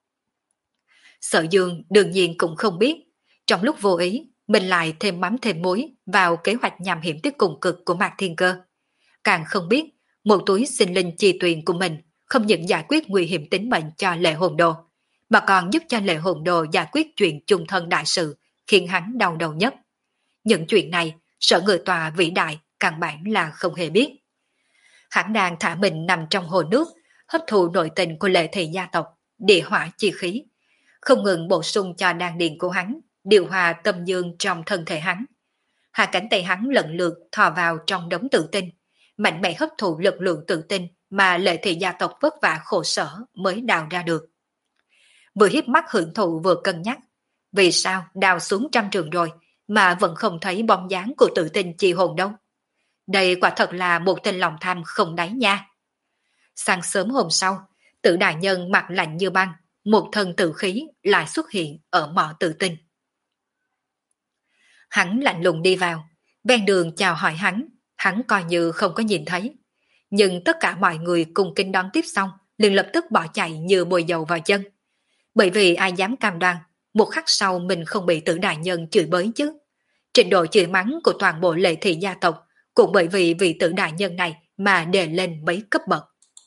Sở Dương đương nhiên cũng không biết, trong lúc vô ý, mình lại thêm mắm thêm muối vào kế hoạch nhằm hiểm tiết cùng cực của Mạc Thiên Cơ. Càng không biết, một túi sinh linh chi tuyền của mình không những giải quyết nguy hiểm tính mệnh cho Lệ Hồn Đồ, mà còn giúp cho Lệ Hồn Đồ giải quyết chuyện chung thân đại sự, khiến hắn đau đầu nhất. Những chuyện này, sở người tòa vĩ đại căn bản là không hề biết. Hắn đang thả mình nằm trong hồ nước, hấp thụ nội tình của Lệ thị gia tộc, địa hỏa chi khí, không ngừng bổ sung cho đan điền của hắn, điều hòa tâm dương trong thân thể hắn. Hai cánh tay hắn lần lượt thò vào trong đống tự tinh, mạnh mẽ hấp thụ lực lượng tự tinh mà Lệ thị gia tộc vất vả khổ sở mới đào ra được. Vừa hiếp mắt hưởng thụ vừa cân nhắc, vì sao đào xuống trăm trường rồi mà vẫn không thấy bóng dáng của tự tinh chi hồn đâu. Đây quả thật là một tên lòng tham không đáy nha. Sáng sớm hôm sau, Tử đại nhân mặt lạnh như băng, một thân tự khí lại xuất hiện ở mỏ tự tinh. Hắn lạnh lùng đi vào, ven đường chào hỏi hắn, hắn coi như không có nhìn thấy. Nhưng tất cả mọi người cùng kính đón tiếp xong, liền lập tức bỏ chạy như bồi dầu vào chân. Bởi vì ai dám cam đoan, một khắc sau mình không bị Tử đại nhân chửi bới chứ. Trình độ chửi mắng của toàn bộ Lệ thị gia tộc cũng bởi vì vị Tử đại nhân này mà đề lên mấy cấp bậc.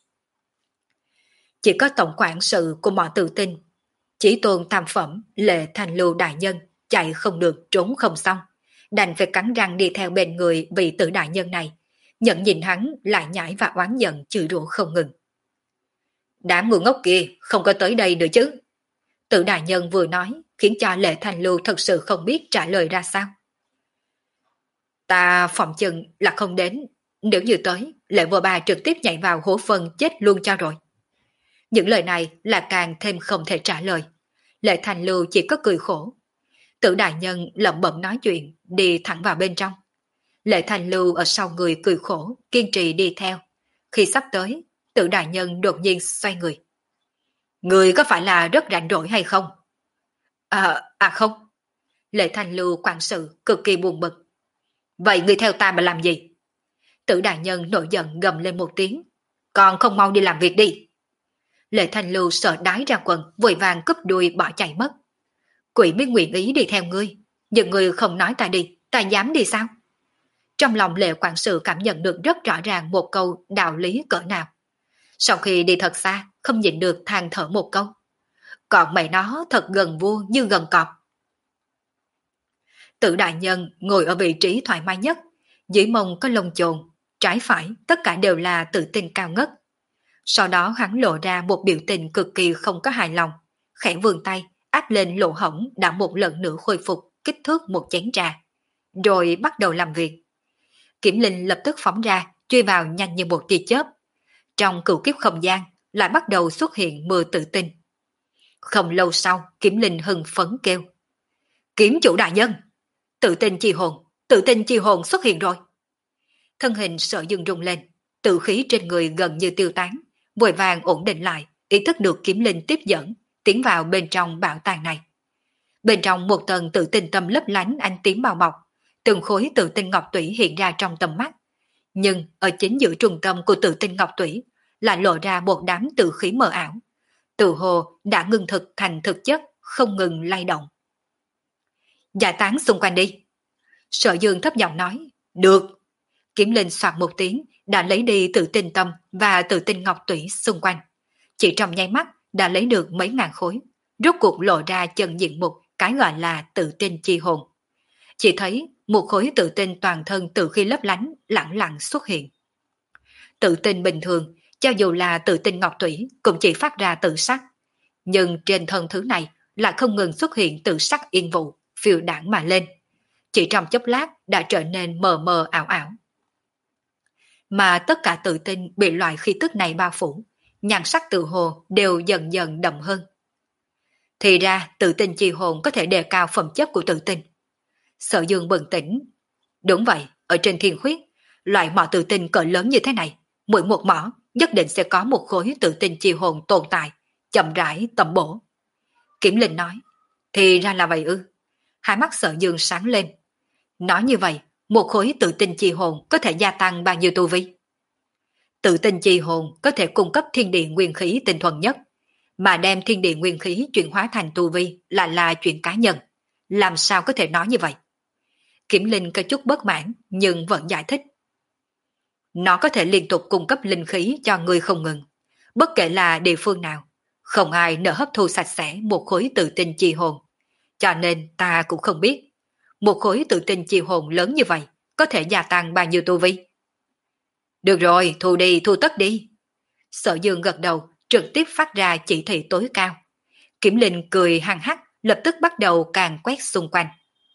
Chỉ có tổng quản sự của mọi tự tin, chỉ tôn tam phẩm Lệ Thành Lưu đại nhân chạy không được trốn không xong, đành phải cắn răng đi theo bên người vị Tử đại nhân này, nhận nhìn hắn lại nhảy và oán giận chửi rủa không ngừng. Đám ngu ngốc kia không có tới đây nữa chứ. Tử đại nhân vừa nói khiến cho Lệ Thành Lưu thật sự không biết trả lời ra sao. Ta phòng chừng là không đến, nếu như tới, Lệ vua bà trực tiếp nhảy vào hố phân chết luôn cho rồi. Những lời này là càng thêm không thể trả lời. Lệ Thành Lưu chỉ có cười khổ. Tử đại nhân lẩm bẩm nói chuyện, đi thẳng vào bên trong. Lệ Thành Lưu ở sau người cười khổ, kiên trì đi theo. Khi sắp tới, Tử đại nhân đột nhiên xoay người. Người có phải là rất rảnh rỗi hay không? À, à không. Lệ Thành Lưu quản sự cực kỳ buồn bực. Vậy người theo ta mà làm gì? Tử đại nhân nổi giận gầm lên một tiếng. Còn không mau đi làm việc đi. Lệ Thành Lưu sợ đái ra quần, vội vàng cúp đuôi bỏ chạy mất. Quỷ mới nguyện ý đi theo ngươi, nhưng ngươi không nói ta đi, ta dám đi sao? Trong lòng Lệ quản sự cảm nhận được rất rõ ràng một câu đạo lý cỡ nào. Sau khi đi thật xa, không nhịn được than thở một câu. Còn mày nó thật gần vua như gần cọp. Tử đại nhân ngồi ở vị trí thoải mái nhất, dưới mông có lông chồn, trái phải tất cả đều là tự tin cao ngất. Sau đó hắn lộ ra một biểu tình cực kỳ không có hài lòng, khẽ vươn tay, áp lên lỗ hổng đã một lần nữa khôi phục kích thước một chén trà, rồi bắt đầu làm việc. Kiểm Linh lập tức phóng ra, truy vào nhanh như một tia chớp. Trong cửu kiếp không gian, lại bắt đầu xuất hiện mưa tự tin. Không lâu sau, Kiểm Linh hưng phấn kêu. Kiếm chủ đại nhân! Tự tin chi hồn, tự tin chi hồn xuất hiện rồi. Thân hình sợ dừng rung lên, tự khí trên người gần như tiêu tán, vội vàng ổn định lại, ý thức được Kiếm Linh tiếp dẫn, tiến vào bên trong bảo tàng này. Bên trong một tầng tự tinh tâm lấp lánh ánh tím bao bọc, từng khối tự tinh ngọc tủy hiện ra trong tầm mắt. Nhưng ở chính giữa trung tâm của tự tinh ngọc tủy lại lộ ra một đám tự khí mờ ảo. Tự hồ đã ngưng thực thành thực chất, không ngừng lay động. Giải tán xung quanh đi. Sở Dương thấp giọng nói. Được. Kiếm Linh soạt một tiếng, đã lấy đi tự tinh tâm và tự tinh ngọc tủy xung quanh. Chỉ trong nháy mắt đã lấy được mấy ngàn khối, rốt cuộc lộ ra chân diện mục cái gọi là tự tinh chi hồn. Chỉ thấy một khối tự tinh toàn thân từ khi lấp lánh lẳng lặng xuất hiện. Tự tinh bình thường, cho dù là tự tinh ngọc tủy cũng chỉ phát ra tự sắc, nhưng trên thân thứ này lại không ngừng xuất hiện tự sắc yên vụ, phiêu đảng mà lên. Chỉ trong chốc lát đã trở nên mờ mờ ảo ảo. Mà tất cả tự tinh bị loại khí tức này bao phủ, nhan sắc tự hồ đều dần dần đậm hơn. Thì ra tự tinh chi hồn có thể đề cao phẩm chất của tự tinh. Sở Dương bừng tỉnh. Đúng vậy, ở trên thiên khuyết, loại mỏ tự tinh cỡ lớn như thế này, mỗi một mỏ nhất định sẽ có một khối tự tinh chi hồn tồn tại, chậm rãi tầm bổ. Kiểm Linh nói, thì ra là vậy ư. Hai mắt Sở Dương sáng lên. Nói như vậy, một khối tự tinh chi hồn có thể gia tăng bao nhiêu tu vi? Tự tinh chi hồn có thể cung cấp thiên địa nguyên khí tinh thuần nhất, mà đem thiên địa nguyên khí chuyển hóa thành tu vi lại là, là chuyện cá nhân. Làm sao có thể nói như vậy? Kiểm Linh có chút bất mãn nhưng vẫn giải thích. Nó có thể liên tục cung cấp linh khí cho người không ngừng, bất kể là địa phương nào. Không ai nỡ hấp thu sạch sẽ một khối tự tinh chi hồn. Cho nên ta cũng không biết, một khối tự tinh chi hồn lớn như vậy có thể gia tăng bao nhiêu tu vi. Được rồi, thu đi, thu tất đi. Sở Dương gật đầu, trực tiếp phát ra chỉ thị tối cao. Kiểm Linh cười hăng hắc, lập tức bắt đầu càng quét xung quanh.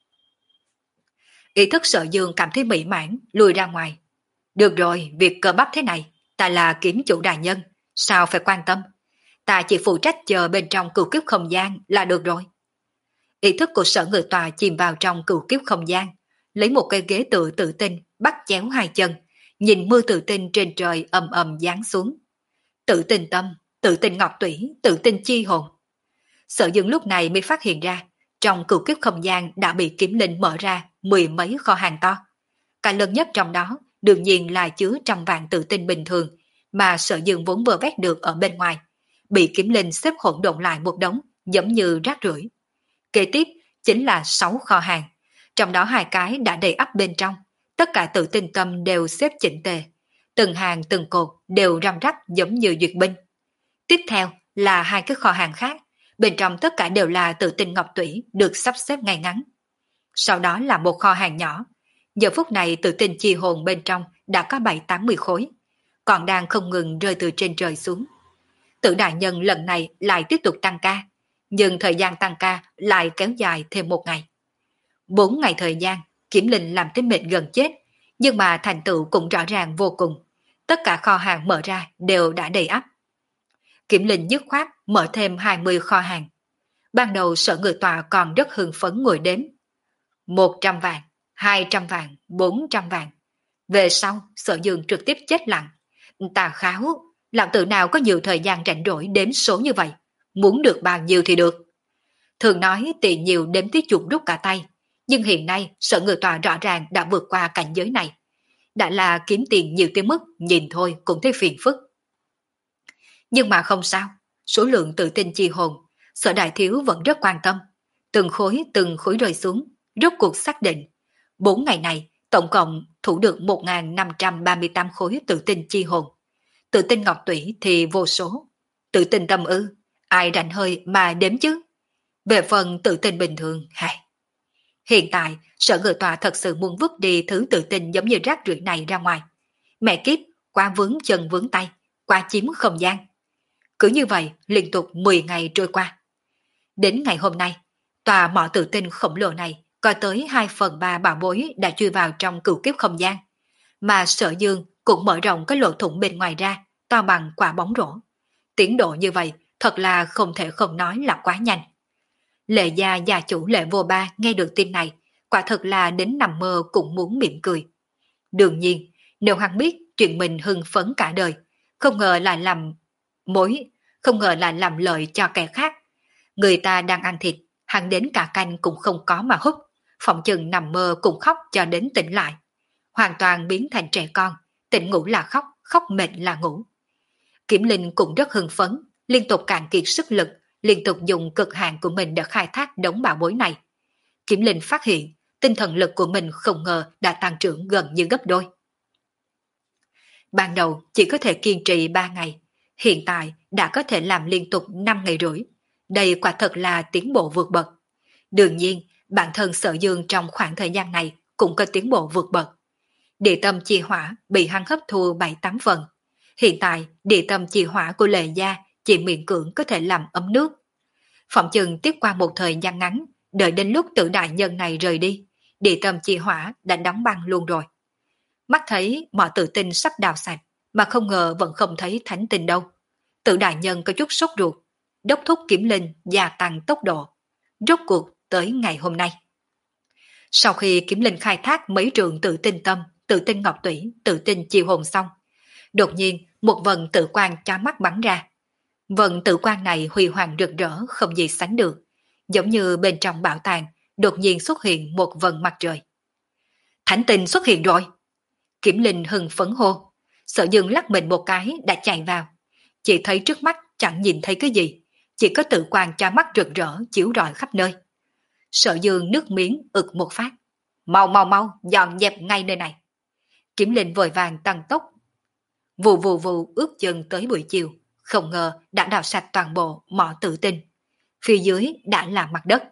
Ý thức Sở Dương cảm thấy mỹ mãn, lùi ra ngoài. Được rồi, việc cơ bắp thế này, ta là kiếm chủ đại nhân, sao phải quan tâm? Ta chỉ phụ trách chờ bên trong cửu kiếp không gian là được rồi. Ý thức của Sở Ngự Tòa chìm vào trong cửu kiếp không gian, lấy một cây ghế tự tự tinh, bắt chéo hai chân, nhìn mưa tự tinh trên trời ầm ầm giáng xuống. Tự tinh tâm, tự tinh ngọc tủy, tự tinh chi hồn. Sở Dương lúc này mới phát hiện ra, trong cửu kiếp không gian đã bị Kiếm Linh mở ra mười mấy kho hàng to. Cả lớn nhất trong đó đương nhiên là chứa trăm vạn tự tinh bình thường, mà Sở Dương vốn vừa vét được ở bên ngoài, bị Kiếm Linh xếp hỗn độn lại một đống, giống như rác rưởi. Kế tiếp chính là sáu kho hàng, trong đó hai cái đã đầy ắp bên trong, tất cả tự tinh tâm đều xếp chỉnh tề, từng hàng từng cột đều răm rắp giống như duyệt binh. Tiếp theo là hai cái kho hàng khác, bên trong tất cả đều là tự tinh ngọc tủy được sắp xếp ngay ngắn. Sau đó là một kho hàng nhỏ, giờ phút này tự tinh chi hồn bên trong đã có bảy tám mươi khối, còn đang không ngừng rơi từ trên trời xuống. Tự đại nhân lần này lại tiếp tục tăng ca, nhưng thời gian tăng ca lại kéo dài thêm một ngày. Bốn ngày thời gian, Kiếm Linh làm tới mệt gần chết, nhưng mà thành tựu cũng rõ ràng vô cùng. Tất cả kho hàng mở ra đều đã đầy ắp. Kiếm Linh dứt khoát mở thêm hai mươi kho hàng. Ban đầu Sở Người Tọa còn rất hưng phấn ngồi đếm. Một trăm vạn, hai trăm vạn, bốn trăm vạn. Về sau, Sở Dương trực tiếp chết lặng. Tà kháo, làm tự nào có nhiều thời gian rảnh rỗi đếm số như vậy. Muốn được bao nhiêu thì được. Thường nói tiền nhiều đếm tí chuột rút cả tay. Nhưng hiện nay Sở Người Tọa rõ ràng đã vượt qua cảnh giới này. Đã là kiếm tiền nhiều tới mức nhìn thôi cũng thấy phiền phức. Nhưng mà không sao, số lượng tự tinh chi hồn, Sở Đại Thiếu vẫn rất quan tâm. Từng khối từng khối rơi xuống, rốt cuộc xác định. Bốn ngày này, tổng cộng thủ được một nghìn năm trăm ba mươi tám khối tự tinh chi hồn. Tự tinh ngọc tủy thì vô số. Tự tinh tâm ư, ai rảnh hơi mà đếm chứ. Về phần tự tinh bình thường, hay. Hiện tại, Sở Người Tọa thật sự muốn vứt đi thứ tự tinh giống như rác rưởi này ra ngoài. Mẹ kiếp, quá vướng chân vướng tay, quá chiếm không gian. Cứ như vậy, liên tục mười ngày trôi qua. Đến ngày hôm nay, tòa mỏ tự tinh khổng lồ này có tới hai phần ba bảo bối đã chui vào trong cửu kiếp không gian. Mà Sở Dương cũng mở rộng cái lỗ thủng bên ngoài ra, to bằng quả bóng rổ. Tiến độ như vậy, thật là không thể không nói là quá nhanh. Lệ gia gia chủ Lệ Vô Ba nghe được tin này, quả thật là đến nằm mơ cũng muốn mỉm cười. Đương nhiên, nếu hắn biết chuyện mình hưng phấn cả đời, không ngờ lại làm mối, không ngờ lại làm lợi cho kẻ khác. Người ta đang ăn thịt, hắn đến cả canh cũng không có mà hút, phỏng chừng nằm mơ cũng khóc cho đến tỉnh lại. Hoàn toàn biến thành trẻ con, tỉnh ngủ là khóc, khóc mệt là ngủ. Kiểm Linh cũng rất hưng phấn, liên tục cạn kiệt sức lực, liên tục dùng cực hạn của mình để khai thác đống bảo bối này. Kiểm Linh phát hiện, tinh thần lực của mình không ngờ đã tăng trưởng gần như gấp đôi. Ban đầu chỉ có thể kiên trì ba ngày, hiện tại đã có thể làm liên tục năm ngày rưỡi. Đây quả thật là tiến bộ vượt bậc. Đương nhiên, bản thân Sở Dương trong khoảng thời gian này cũng có tiến bộ vượt bậc. Địa tâm chi hỏa bị hắn hấp thu bảy tám phần. Hiện tại, địa tâm chi hỏa của Lệ gia chỉ miễn cưỡng có thể làm ấm nước. Phỏng chừng tiếp qua một thời gian ngắn, đợi đến lúc Tử đại nhân này rời đi, địa tâm chi hỏa đã đóng băng luôn rồi. Mắt thấy mọi tự tinh sắp đào sạch, mà không ngờ vẫn không thấy thánh tinh đâu. Tử đại nhân có chút sốt ruột, đốc thúc Kiểm Linh gia tăng tốc độ. Rốt cuộc tới ngày hôm nay. Sau khi Kiểm Linh khai thác mấy trường tự tinh tâm, tự tinh ngọc tủy, tự tinh chiêu hồn xong, đột nhiên một vần tự quang chói mắt bắn ra. Vần tự quang này huy hoàng rực rỡ không gì sánh được, giống như bên trong bảo tàng đột nhiên xuất hiện một vần mặt trời. Thánh tinh xuất hiện rồi. Kiểm Linh hưng phấn hô. Sở Dương lắc mình một cái đã chạy vào. Chỉ thấy trước mắt chẳng nhìn thấy cái gì, chỉ có tự quang chói mắt rực rỡ chiếu rọi khắp nơi. Sở Dương nước miếng ực một phát. Mau mau mau, dọn dẹp ngay nơi này. Kiểm Linh vội vàng tăng tốc. Vù vù vù ước chừng tới buổi chiều, không ngờ đã đào sạch toàn bộ mỏ tự tinh. Phía dưới đã là mặt đất.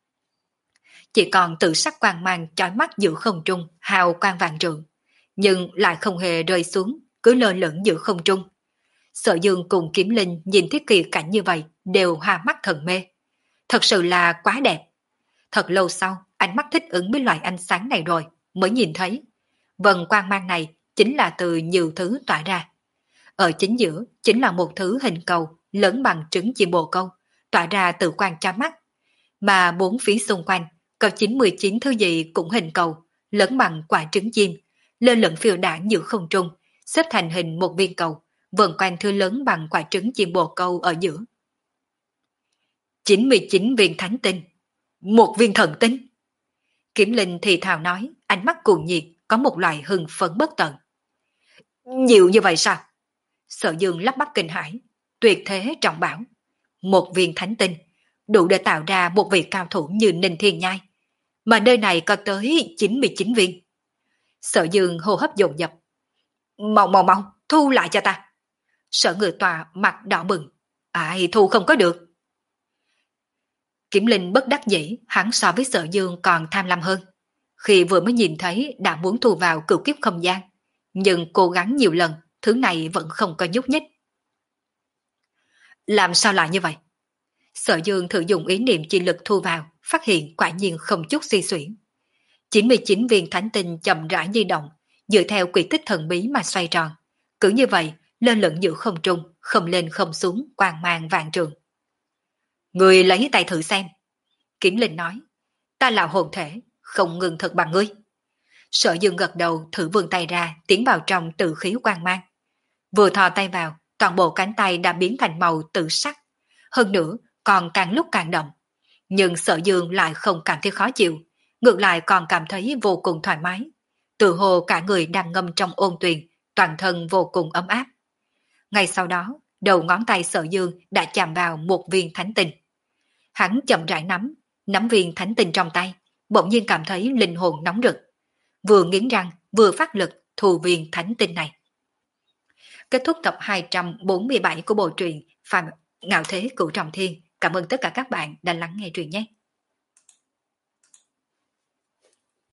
Chỉ còn tự sắc quang mang chói mắt giữa không trung, hào quang vàng trượng, nhưng lại không hề rơi xuống, cứ lơ lửng giữa không trung. Sở Dương cùng Kiếm Linh nhìn thấy kỳ cảnh như vậy đều hoa mắt thần mê. Thật sự là quá đẹp. Thật lâu sau, ánh mắt thích ứng với loại ánh sáng này rồi, mới nhìn thấy. Vần quang mang này chính là từ nhiều thứ tỏa ra. Ở chính giữa chính là một thứ hình cầu lớn bằng trứng chim bồ câu, tỏa ra tự quang chói mắt. Mà bốn phía xung quanh có chín mươi chín thứ gì cũng hình cầu, lớn bằng quả trứng chim, lơ lửng phiêu đãng giữa không trung, xếp thành hình một viên cầu, vần quanh thứ lớn bằng quả trứng chim bồ câu ở giữa. chín mươi chín viên thánh tinh, một viên thần tinh. Kiểm Linh thì thào nói, ánh mắt cuồng nhiệt, có một loại hưng phấn bất tận. Nhiều như vậy sao? Sở Dương lắp bắp kinh hãi, tuyệt thế trọng bảo. Một viên thánh tinh, đủ để tạo ra một vị cao thủ như Ninh Thiên Nhai. Mà nơi này có tới chín mươi chín viên. Sở Dương hô hấp dồn dập. Mau mau mau, thu lại cho ta. Sở Ngự Tọa mặt đỏ bừng. Ai thu không có được. Kiểm Linh bất đắc dĩ, hắn so với Sở Dương còn tham lam hơn. Khi vừa mới nhìn thấy đã muốn thu vào cửu kiếp không gian, nhưng cố gắng nhiều lần, thứ này vẫn không có nhúc nhích. Làm sao lại như vậy? Sở Dương thử dùng ý niệm chi lực thu vào, phát hiện quả nhiên không chút suy xuyển. chín mươi chín viên thánh tinh chậm rãi di động, dựa theo quy tích thần bí mà xoay tròn. Cứ như vậy, lơ lửng giữa không trung, không lên không xuống, quang mang vạn trường. Người lấy tay thử xem. Kiểm Linh nói, ta là hồn thể, không ngừng thật bằng ngươi. Sở Dương gật đầu thử vươn tay ra, tiến vào trong tự khí quang mang. Vừa thò tay vào, toàn bộ cánh tay đã biến thành màu tự sắc. Hơn nữa, còn càng lúc càng đậm. Nhưng Sở Dương lại không cảm thấy khó chịu, ngược lại còn cảm thấy vô cùng thoải mái. Tự hồ cả người đang ngâm trong ôn tuyền, toàn thân vô cùng ấm áp. Ngay sau đó, đầu ngón tay Sở Dương đã chạm vào một viên thánh tinh. Hắn chậm rãi nắm, nắm viên thánh tinh trong tay, bỗng nhiên cảm thấy linh hồn nóng rực. Vừa nghiến răng, vừa phát lực thu viên thánh tinh này. Kết thúc tập hai trăm bốn mươi bảy của bộ truyện Phạm Ngạo Thế Cửu Trọng Thiên. Cảm ơn tất cả các bạn đã lắng nghe truyện nhé.